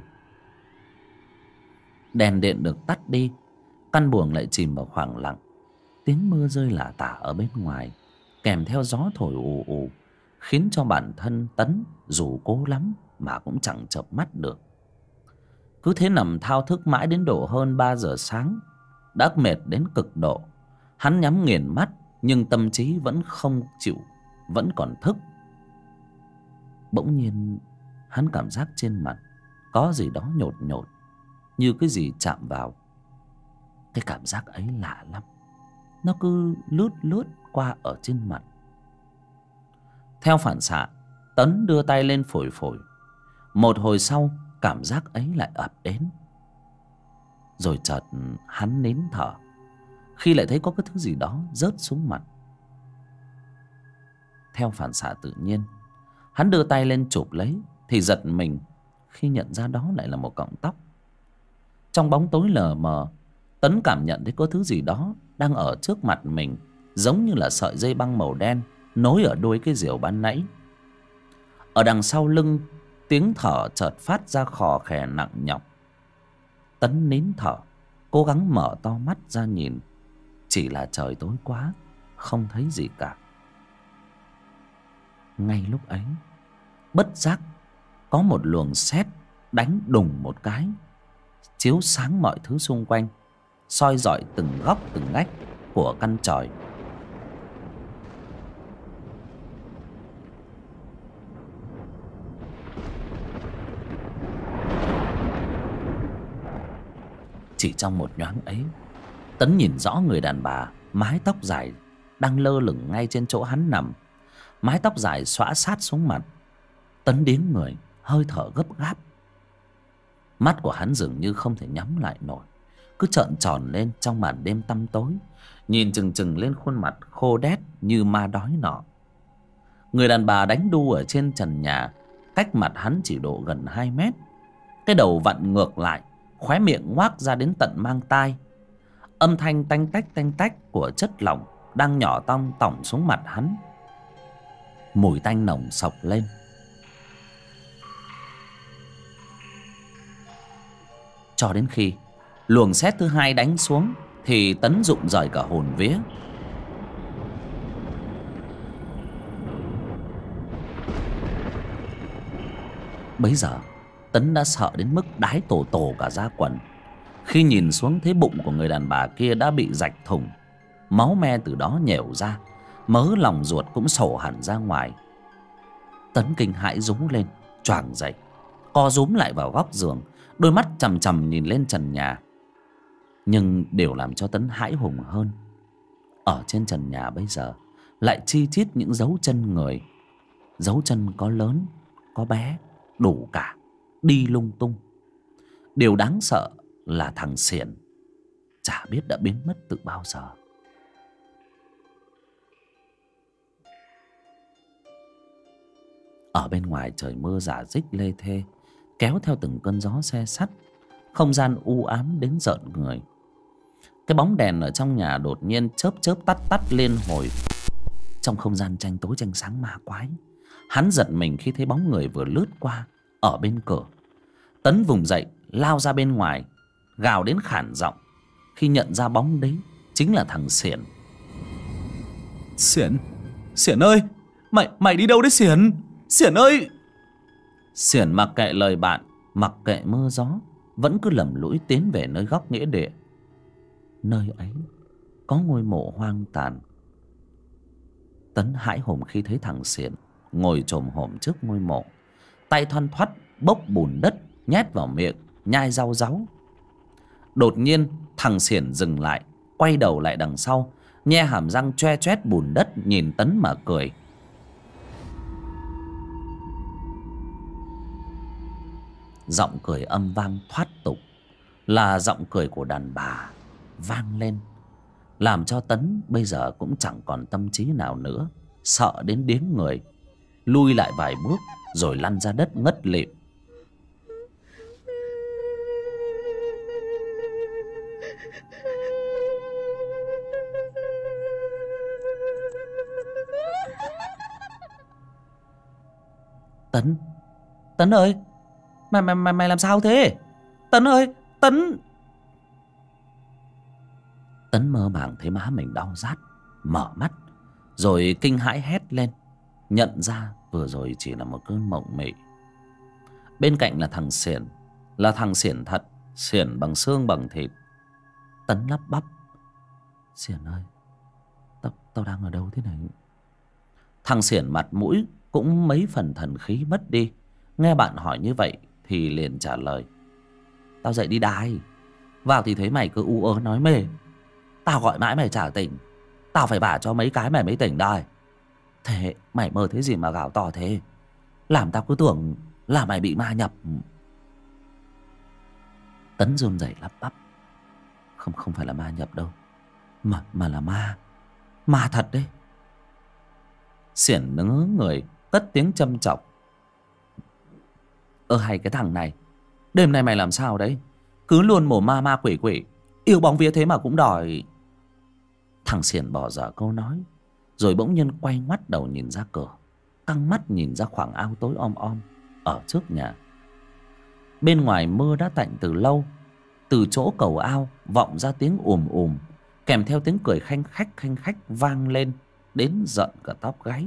Đèn điện được tắt đi, căn buồng lại chìm vào khoảng lặng. Tiếng mưa rơi lả tả ở bên ngoài, kèm theo gió thổi ù ù, khiến cho bản thân Tấn dù cố lắm mà cũng chẳng chợp mắt được. Cứ thế nằm thao thức mãi đến độ hơn 3 giờ sáng. Đã mệt đến cực độ, hắn nhắm nghiền mắt nhưng tâm trí vẫn không chịu, vẫn còn thức. Bỗng nhiên hắn cảm giác trên mặt có gì đó nhột nhột, như cái gì chạm vào. Cái cảm giác ấy lạ lắm, nó cứ lướt lướt qua ở trên mặt. Theo phản xạ, Tấn đưa tay lên phủi phủi. Một hồi sau, cảm giác ấy lại ập đến. Rồi chợt hắn nín thở khi lại thấy có cái thứ gì đó rớt xuống mặt. Theo phản xạ tự nhiên, hắn đưa tay lên chụp lấy thì giật mình khi nhận ra đó lại là một cọng tóc. Trong bóng tối lờ mờ, Tấn cảm nhận thấy có thứ gì đó đang ở trước mặt mình, giống như là sợi dây băng màu đen nối ở đuôi cái diều ban nãy. Ở đằng sau lưng, tiếng thở chợt phát ra khò khè nặng nhọc. Tấn nín thở, cố gắng mở to mắt ra nhìn. Chỉ là trời tối quá, không thấy gì cả. Ngay lúc ấy, bất giác có một luồng sét đánh đùng một cái, chiếu sáng mọi thứ xung quanh, soi rọi từng góc từng ngách của căn chòi. Chỉ trong một nhoáng ấy, Tấn nhìn rõ người đàn bà mái tóc dài đang lơ lửng ngay trên chỗ hắn nằm. Mái tóc dài xõa sát xuống mặt. Tấn điếng người, hơi thở gấp gáp. Mắt của hắn dường như không thể nhắm lại nổi, cứ trợn tròn lên trong màn đêm tăm tối, nhìn chừng chừng lên khuôn mặt khô đét như ma đói nọ. Người đàn bà đánh đu ở trên trần nhà, cách mặt hắn chỉ độ gần 2 mét. Cái đầu vặn ngược lại, khóe miệng ngoác ra đến tận mang tai. Âm thanh tanh tách của chất lỏng đang nhỏ tong tỏng xuống mặt hắn. Mùi tanh nồng sộc lên. Cho đến khi luồng sét thứ hai đánh xuống thì Tấn rụng rời cả hồn vía. Bấy giờ Tấn đã sợ đến mức đái tổ tổ cả da quần khi nhìn xuống thấy bụng của người đàn bà kia đã bị rạch thủng, máu me từ đó nhểu ra, mớ lòng ruột cũng sổ hẳn ra ngoài. Tấn kinh hãi rú lên, choàng dậy, co rúm lại vào góc giường, đôi mắt chằm chằm nhìn lên trần nhà. Nhưng điều làm cho Tấn hãi hùng hơn, ở trên trần nhà bây giờ lại chi chít những dấu chân người. Dấu chân có lớn, có bé, đủ cả, đi lung tung. Điều đáng sợ là thằng Xiển chả biết đã biến mất từ bao giờ. Ở bên ngoài trời mưa rả rích lê thê, kéo theo từng cơn gió se sắt. Không gian u ám đến rợn người. Cái bóng đèn ở trong nhà đột nhiên chớp chớp tắt tắt liên hồi. Trong không gian tranh tối tranh sáng ma quái, hắn giật mình khi thấy bóng người vừa lướt qua ở bên cửa. Tấn vùng dậy lao ra bên ngoài, gào đến khản giọng khi nhận ra bóng đấy chính là thằng Xiển. Xiển ơi, mày đi đâu đấy Xiển? Xiển ơi! Xiển mặc kệ lời bạn, mặc kệ mưa gió, vẫn cứ lầm lũi tiến về nơi góc nghĩa địa. Nơi ấy có ngôi mộ hoang tàn. Tấn hãi hồn khi thấy thằng Xiển ngồi chồm hổm trước ngôi mộ, tay thoăn thoắt bốc bùn đất nhét vào miệng, nhai rau ráu. Đột nhiên thằng Xiển dừng lại, quay đầu lại đằng sau, nhe hàm răng choe choét bùn đất nhìn Tấn mà cười. Giọng cười âm vang thoát tục, là giọng cười của đàn bà vang lên, làm cho Tấn bây giờ cũng chẳng còn tâm trí nào nữa, sợ đến điếng người, lui lại vài bước rồi lăn ra đất ngất lịm. Tấn ơi, mày làm sao thế? Tấn ơi, Tấn mơ màng thấy má mình đau rát, mở mắt rồi kinh hãi hét lên, nhận ra vừa rồi chỉ là một cơn mộng mị. Bên cạnh là thằng Xiển, là thằng Xiển thật, Xiển bằng xương bằng thịt. Tấn lắp bắp: Xiển ơi, tao đang ở đâu thế này? Thằng Xiển mặt mũi cũng mấy phần thần khí mất đi, nghe bạn hỏi như vậy thì liền trả lời: Tao dậy đi đài, vào thì thấy mày cứ u ớ nói mê. Tao gọi mãi mày chả tỉnh, tao phải vả cho mấy cái mày mới tỉnh đây. Thế mày mơ thế gì mà gào to thế, làm tao cứ tưởng là mày bị ma nhập. Tấn run rẩy lắp bắp: Không phải là ma nhập đâu, mà là ma thật đấy. Xiển ngớ người cất tiếng châm chọc: Hay cái thằng này, đêm nay mày làm sao đấy? Cứ luôn mồm ma quỷ, yêu bóng vía thế mà cũng đòi. Thằng Xiển bỏ dở câu nói, rồi bỗng nhiên quay ngoắt đầu nhìn ra cửa, căng mắt nhìn ra khoảng ao tối om om ở trước nhà. Bên ngoài mưa đã tạnh từ lâu. Từ chỗ cầu ao vọng ra tiếng ùm, kèm theo tiếng cười khanh khách vang lên đến giận cả tóc gáy.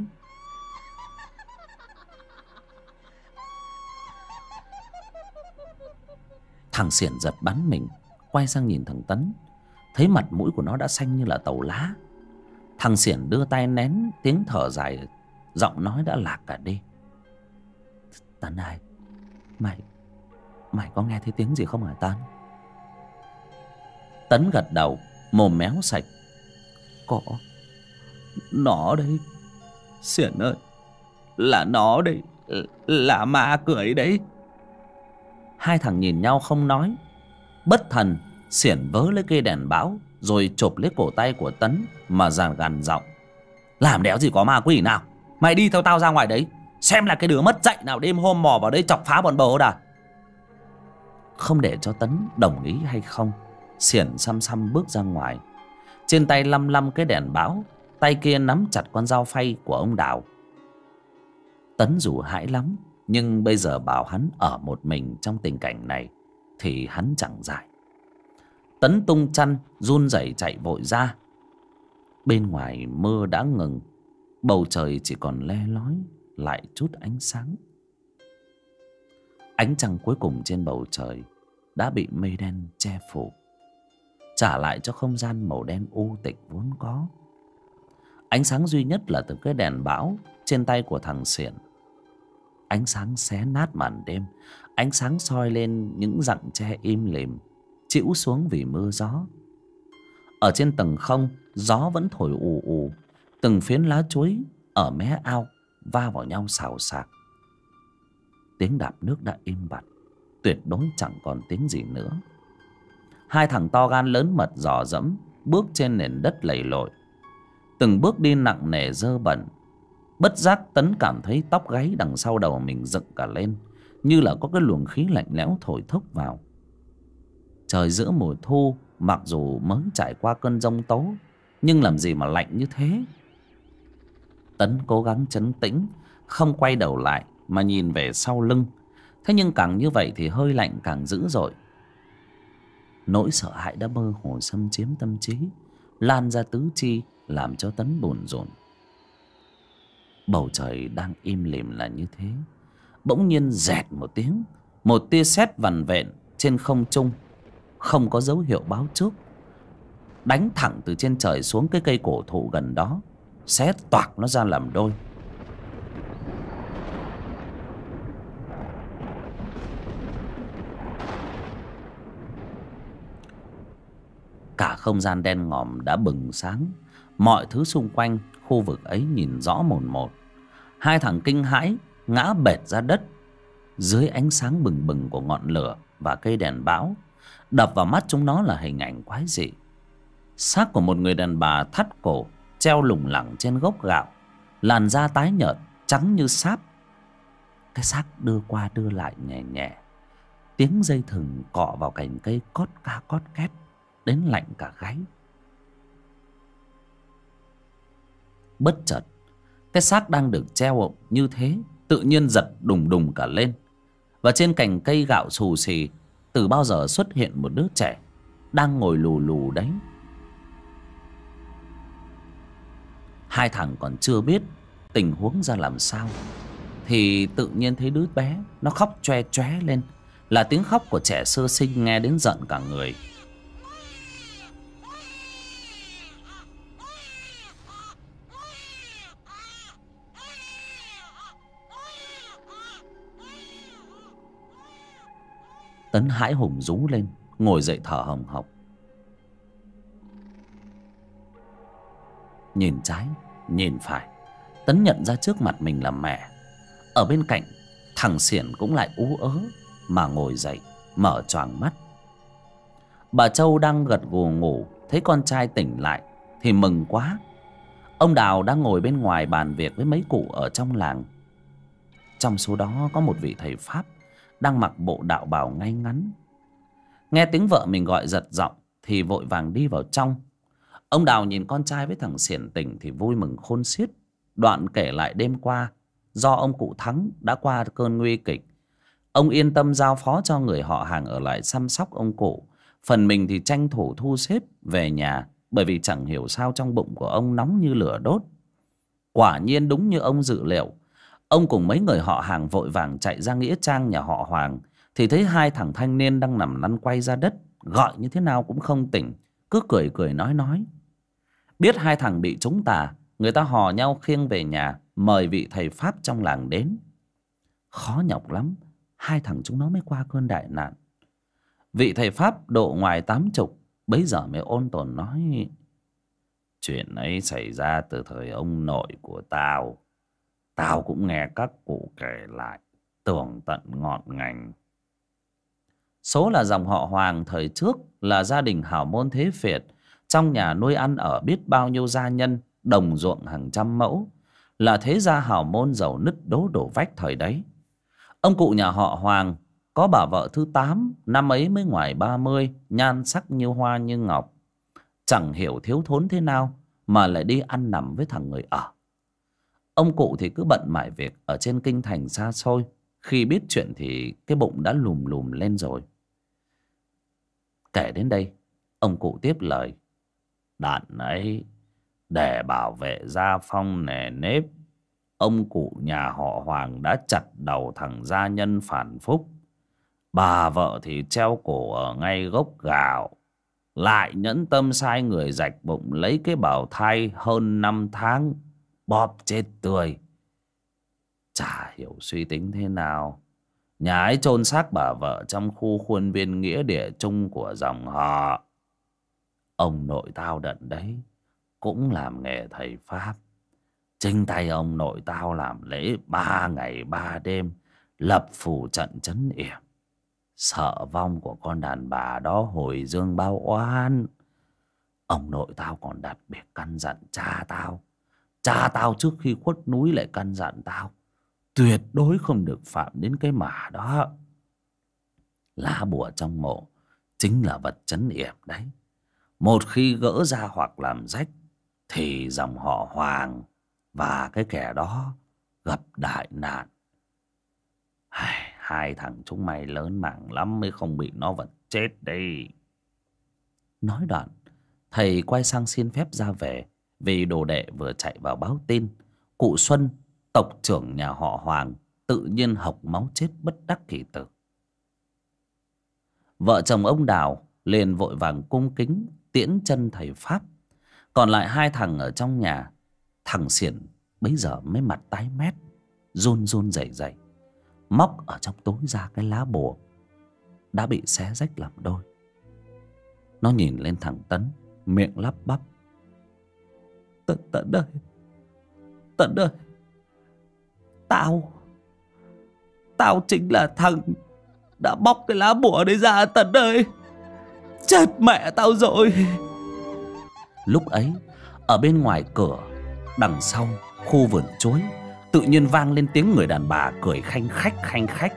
Thằng Xiển giật bắn mình, quay sang nhìn thằng Tấn, thấy mặt mũi của nó đã xanh như là tàu lá. Thằng Xiển đưa tay nén tiếng thở dài, giọng nói đã lạc cả đi: Tấn ơi, mày có nghe thấy tiếng gì không hả Tấn? Tấn gật đầu, mồm méo sạch: Có, nó đây Xiển ơi, là nó đây, là ma cười đấy. Hai thằng nhìn nhau không nói. Bất thần, Xiển vớ lấy cây đèn báo rồi chộp lấy cổ tay của Tấn mà gằn giọng: Làm đéo gì có ma quỷ nào, mày đi theo tao ra ngoài đấy, xem là cái đứa mất dạy nào đêm hôm mò vào đây chọc phá bọn bồ đà. Không để cho Tấn đồng ý hay không, Xiển xăm bước ra ngoài, trên tay lăm cái đèn báo, tay kia nắm chặt con dao phay của ông Đào. Tấn dù hãi lắm, nhưng bây giờ bảo hắn ở một mình trong tình cảnh này thì hắn chẳng giải. Tấn tung chăn run rẩy chạy vội ra. Bên ngoài mưa đã ngừng, bầu trời chỉ còn le lói lại chút ánh sáng. Ánh trăng cuối cùng trên bầu trời đã bị mây đen che phủ, trả lại cho không gian màu đen u tịch vốn có. Ánh sáng duy nhất là từ cái đèn bão trên tay của thằng Xiển. Ánh sáng xé nát màn đêm, ánh sáng soi lên những rặng tre im lìm chĩu xuống vì mưa gió. Ở trên tầng không, gió vẫn thổi ù ù, từng phiến lá chuối ở mé ao va vào nhau xào xạc. Tiếng đạp nước đã im bặt, tuyệt đối chẳng còn tiếng gì nữa. Hai thằng to gan lớn mật dò dẫm bước trên nền đất lầy lội, từng bước đi nặng nề dơ bẩn. Bất giác Tấn cảm thấy tóc gáy đằng sau đầu mình dựng cả lên, như là có cái luồng khí lạnh lẽo thổi thốc vào. Trời giữa mùa thu, mặc dù mới trải qua cơn giông tố, nhưng làm gì mà lạnh như thế. Tấn cố gắng trấn tĩnh, không quay đầu lại mà nhìn về sau lưng. Thế nhưng càng như vậy thì hơi lạnh càng dữ dội. Nỗi sợ hãi đã mơ hồ xâm chiếm tâm trí, lan ra tứ chi, làm cho Tấn bồn rồn. Bầu trời đang im lìm là như thế, bỗng nhiên rẹt một tiếng, một tia sét vằn vện trên không trung, không có dấu hiệu báo trước, đánh thẳng từ trên trời xuống cái cây cổ thụ gần đó, xé toạc nó ra làm đôi. Cả không gian đen ngòm đã bừng sáng, mọi thứ xung quanh khu vực ấy nhìn rõ mồn một. Hai thằng kinh hãi ngã bệt ra đất dưới ánh sáng bừng bừng của ngọn lửa và cây đèn bão. Đập vào mắt chúng nó là hình ảnh quái dị. Xác của một người đàn bà thắt cổ, treo lủng lẳng trên gốc gạo, làn da tái nhợt trắng như sáp. Cái xác đưa qua đưa lại nhẹ nhẹ, tiếng dây thừng cọ vào cành cây cót ca cót két, đến lạnh cả gáy. Bất chợt, cái xác đang được treo như thế tự nhiên giật đùng đùng cả lên, và trên cành cây gạo xù xì từ bao giờ xuất hiện một đứa trẻ đang ngồi lù lù đấy. Hai thằng còn chưa biết tình huống ra làm sao thì tự nhiên thấy đứa bé nó khóc choe choé lên, là tiếng khóc của trẻ sơ sinh nghe đến giận cả người. Tấn hãi hùng rú lên, ngồi dậy thở hồng hộc. Nhìn trái nhìn phải, Tấn nhận ra trước mặt mình là mẹ. Ở bên cạnh, thằng Xiển cũng lại ú ớ mà ngồi dậy, mở choàng mắt. Bà Châu đang gật gù ngủ, thấy con trai tỉnh lại thì mừng quá. Ông Đào đang ngồi bên ngoài bàn việc với mấy cụ ở trong làng. Trong số đó có một vị thầy Pháp đang mặc bộ đạo bào ngay ngắn. Nghe tiếng vợ mình gọi giật giọng thì vội vàng đi vào trong. Ông Đào nhìn con trai với thằng Xiển tỉnh thì vui mừng khôn xiết. Đoạn kể lại đêm qua, do ông cụ Thắng đã qua cơn nguy kịch, ông yên tâm giao phó cho người họ hàng ở lại chăm sóc ông cụ. Phần mình thì tranh thủ thu xếp về nhà, bởi vì chẳng hiểu sao trong bụng của ông nóng như lửa đốt. Quả nhiên đúng như ông dự liệu, ông cùng mấy người họ hàng vội vàng chạy ra nghĩa trang nhà họ Hoàng thì thấy hai thằng thanh niên đang nằm lăn quay ra đất, gọi như thế nào cũng không tỉnh, cứ cười cười nói. Biết hai thằng bị trúng tà, người ta hò nhau khiêng về nhà, mời vị thầy Pháp trong làng đến. Khó nhọc lắm, hai thằng chúng nó mới qua cơn đại nạn. Vị thầy Pháp độ ngoài 80 bấy giờ mới ôn tồn nói: chuyện ấy xảy ra từ thời ông nội của tao. Tao cũng nghe các cụ kể lại, tường tận ngọn ngành. Số là dòng họ Hoàng thời trước là gia đình hào môn thế phiệt, trong nhà nuôi ăn ở biết bao nhiêu gia nhân, đồng ruộng hàng trăm mẫu, là thế gia hào môn giàu nứt đố đổ vách thời đấy. Ông cụ nhà họ Hoàng có bà vợ thứ 8, năm ấy mới ngoài 30, nhan sắc như hoa như ngọc. Chẳng hiểu thiếu thốn thế nào mà lại đi ăn nằm với thằng người ở. Ông cụ thì cứ bận mải việc ở trên kinh thành xa xôi, khi biết chuyện thì cái bụng đã lùm lùm lên rồi. Kể đến đây, ông cụ tiếp lời: đàn ấy, để bảo vệ gia phong nề nếp, ông cụ nhà họ Hoàng đã chặt đầu thằng gia nhân phản phúc. Bà vợ thì treo cổ ở ngay gốc gạo, lại nhẫn tâm sai người rạch bụng lấy cái bào thai hơn 5 tháng, bóp chết tươi. Chả hiểu suy tính thế nào, nhà ấy chôn xác bà vợ trong khu khuôn viên nghĩa địa chung của dòng họ. Ông nội tao đận đấy cũng làm nghề thầy Pháp. Chính tay ông nội tao làm lễ 3 ngày 3 đêm, lập phù trận trấn yểm, sợ vong của con đàn bà đó hồi dương bao oan. Ông nội tao còn đặc biệt căn dặn cha tao Cha tao trước khi khuất núi lại căn dặn tao tuyệt đối không được phạm đến cái mả đó. Lá bùa trong mộ chính là vật trấn yểm đấy. Một khi gỡ ra hoặc làm rách thì dòng họ Hoàng và cái kẻ đó gặp đại nạn. Hai thằng chúng mày lớn mạng lắm mới không bị nó vật chết đây. Nói đoạn, thầy quay sang xin phép ra về, vì đồ đệ vừa chạy vào báo tin cụ Xuân, tộc trưởng nhà họ Hoàng, tự nhiên hộc máu chết bất đắc kỳ tử. Vợ chồng ông Đào liền vội vàng cung kính tiễn chân thầy Pháp. Còn lại hai thằng ở trong nhà, thằng Xiển bấy giờ mới mặt tái mét, run run rẩy rẩy, móc ở trong túi ra cái lá bùa đã bị xé rách làm đôi. Nó nhìn lên thằng Tấn, miệng lắp bắp: Tấn ơi, Tấn ơi, Tao chính là thằng đã bóc cái lá bùa đấy ra, Tấn ơi. Chết mẹ tao rồi. Lúc ấy, ở bên ngoài cửa, đằng sau khu vườn chuối, tự nhiên vang lên tiếng người đàn bà cười khanh khách khanh khách.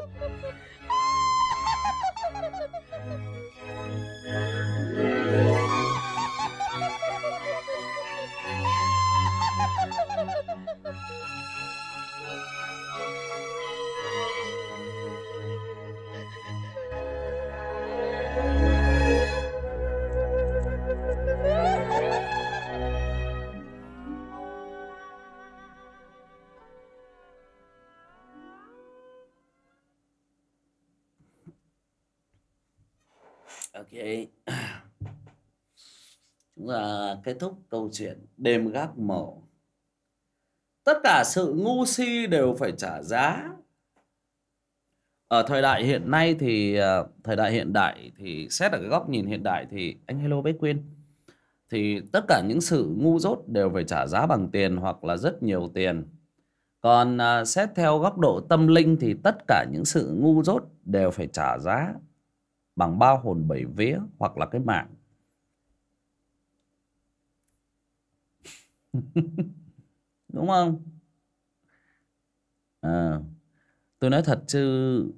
Ok, chúng ta kết thúc câu chuyện đêm gác mộ. Tất cả sự ngu si đều phải trả giá. Ở thời đại hiện nay thì thời đại hiện đại thì xét ở cái góc nhìn hiện đại thì anh hello bé Quyên, thì tất cả những sự ngu dốt đều phải trả giá bằng tiền hoặc là rất nhiều tiền. Còn xét theo góc độ tâm linh thì tất cả những sự ngu dốt đều phải trả giá bằng ba hồn bảy vía hoặc là cái mạng. Đúng không? Tôi nói thật chứ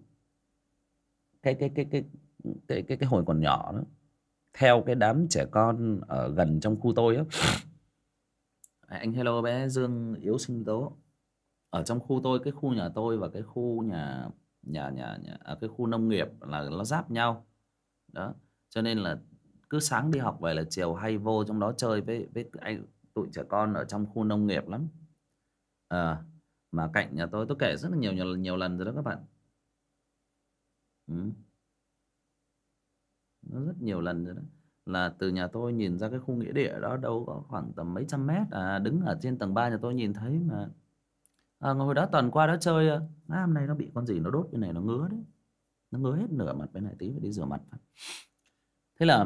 cái hồi còn nhỏ đó, theo cái đám trẻ con ở gần trong khu tôi á, anh hello bé Dương Yếu Sinh Tố, ở trong khu tôi, cái khu nhà tôi và cái khu cái khu nông nghiệp là nó giáp nhau đó, cho nên là cứ sáng đi học về là chiều hay vô trong đó chơi với anh tụi trẻ con ở trong khu nông nghiệp lắm. Mà cạnh nhà tôi kể rất là nhiều lần rồi đó các bạn. Nó rất nhiều lần rồi đó, là từ nhà tôi nhìn ra cái khu nghĩa địa đó đâu có khoảng tầm mấy trăm mét, đứng ở trên tầng 3 nhà tôi nhìn thấy mà. Hồi đó toàn qua đó chơi, hôm nay nó bị con gì nó đốt bên này, nó ngứa đấy, nó ngứa hết nửa mặt bên này, tí phải đi rửa mặt. Thế là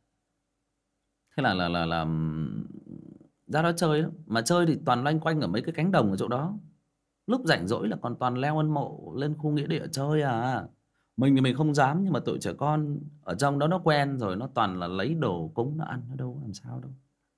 ra đó chơi đó. Mà chơi thì toàn loanh quanh ở mấy cái cánh đồng ở chỗ đó. Lúc rảnh rỗi là còn toàn leo ân mộ lên khu nghĩa địa chơi Mình thì mình không dám, nhưng mà tụi trẻ con ở trong đó nó quen rồi, nó toàn là lấy đồ cúng nó ăn, nó đâu làm sao đâu.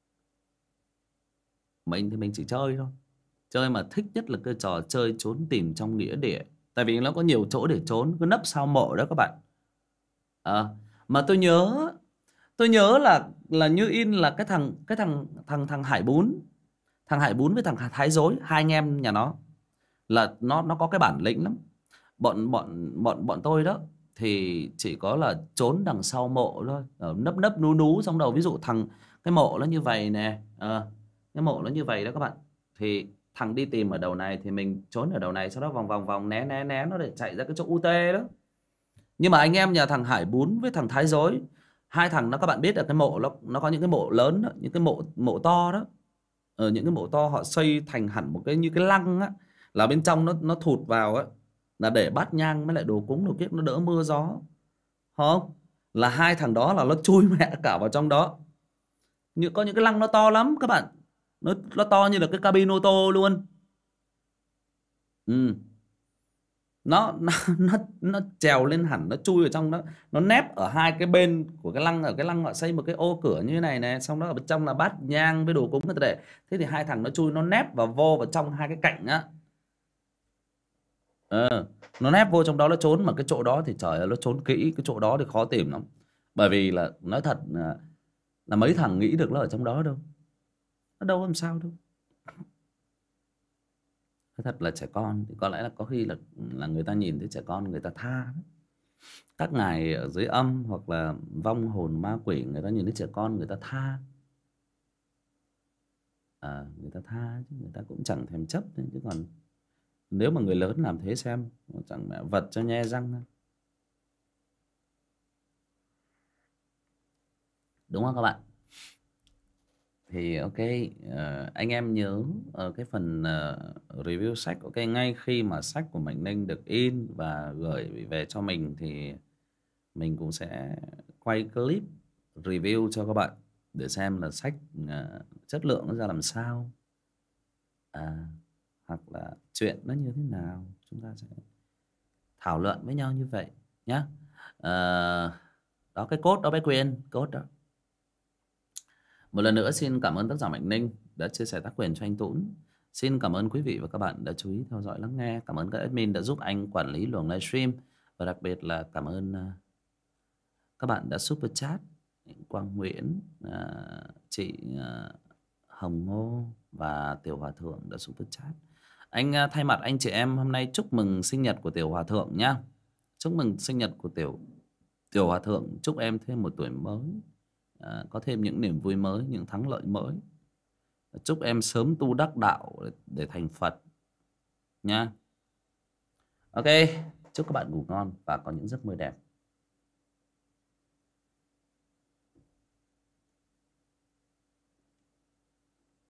Mình thì mình chỉ chơi thôi. Chơi mà thích nhất là cái trò chơi trốn tìm trong nghĩa địa. Tại vì nó có nhiều chỗ để trốn, cứ nấp sau mộ đó các bạn. Mà tôi nhớ là như in là cái thằng Hải Bún. Thằng Hải Bún với thằng Thái Dối, hai anh em nhà nó là nó có cái bản lĩnh lắm. Bọn tôi đó thì chỉ có là trốn đằng sau mộ thôi, nấp nú trong đầu. Ví dụ cái mộ nó như vậy nè, cái mộ nó như vậy đó các bạn, thì thằng đi tìm ở đầu này thì mình trốn ở đầu này, sau đó vòng né nó để chạy ra cái chỗ UT đó. Nhưng mà anh em nhà thằng Hải Bún với thằng Thái Dối, hai thằng nó, các bạn biết là cái mộ nó có những cái mộ lớn đó, những cái mộ to đó. Những cái mộ to họ xây thành hẳn một cái như cái lăng á, là bên trong nó thụt vào á, là để bát nhang với lại đồ cúng đồ kiếp nó đỡ mưa gió. Không, là hai thằng đó là nó chui mẹ cả vào trong đó. Có những cái lăng nó to lắm các bạn, nó to như là cái cabin ô tô luôn. nó trèo lên hẳn, nó chui vào trong đó, nó nép ở hai cái bên của cái lăng. Ở cái lăng họ xây một cái ô cửa như thế này này, xong đó ở bên trong là bát nhang với đồ cúng người ta để. Thế thì hai thằng nó chui, nó nép vào vô vào trong hai cái cạnh á. Nó nép vô trong đó nó trốn. Mà cái chỗ đó thì trời ơi, nó trốn kỹ. Cái chỗ đó thì khó tìm lắm. Bởi vì là nói thật là mấy thằng nghĩ được nó ở trong đó đâu. Nó đâu làm sao đâu. Nói thật là trẻ con thì có lẽ là có khi là người ta nhìn thấy trẻ con người ta tha. Các ngài ở dưới âm hoặc là vong hồn ma quỷ, người ta nhìn thấy trẻ con người ta tha. Người ta tha chứ người ta cũng chẳng thèm chấp đấy. Chứ còn nếu mà người lớn làm thế xem, chẳng mẹ vật cho nhe răng. Đúng không các bạn? Thì ok, anh em nhớ ở cái phần review sách. Ok, ngay khi mà sách của Mạnh Ninh được in và gửi về cho mình thì mình cũng sẽ quay clip review cho các bạn để xem là sách chất lượng nó ra làm sao, hoặc là chuyện nó như thế nào. Chúng ta sẽ thảo luận với nhau như vậy nhá. Đó, cái code đó bé Quyền, code đó. Một lần nữa xin cảm ơn tác giả Mạnh Ninh đã chia sẻ tác quyền cho anh Tũng. Xin cảm ơn quý vị và các bạn đã chú ý theo dõi lắng nghe. Cảm ơn các admin đã giúp anh quản lý luồng livestream. Và đặc biệt là cảm ơn các bạn đã super chat. Quang Nguyễn, chị Hồng Ngô và Tiểu Hòa Thượng đã super chat. Anh thay mặt anh chị em hôm nay chúc mừng sinh nhật của Tiểu Hòa Thượng nhá. Chúc mừng sinh nhật của Tiểu Hòa Thượng. Chúc em thêm một tuổi mới, có thêm những niềm vui mới, những thắng lợi mới. Chúc em sớm tu đắc đạo để thành Phật nha. Ok, chúc các bạn ngủ ngon và có những giấc mơ đẹp.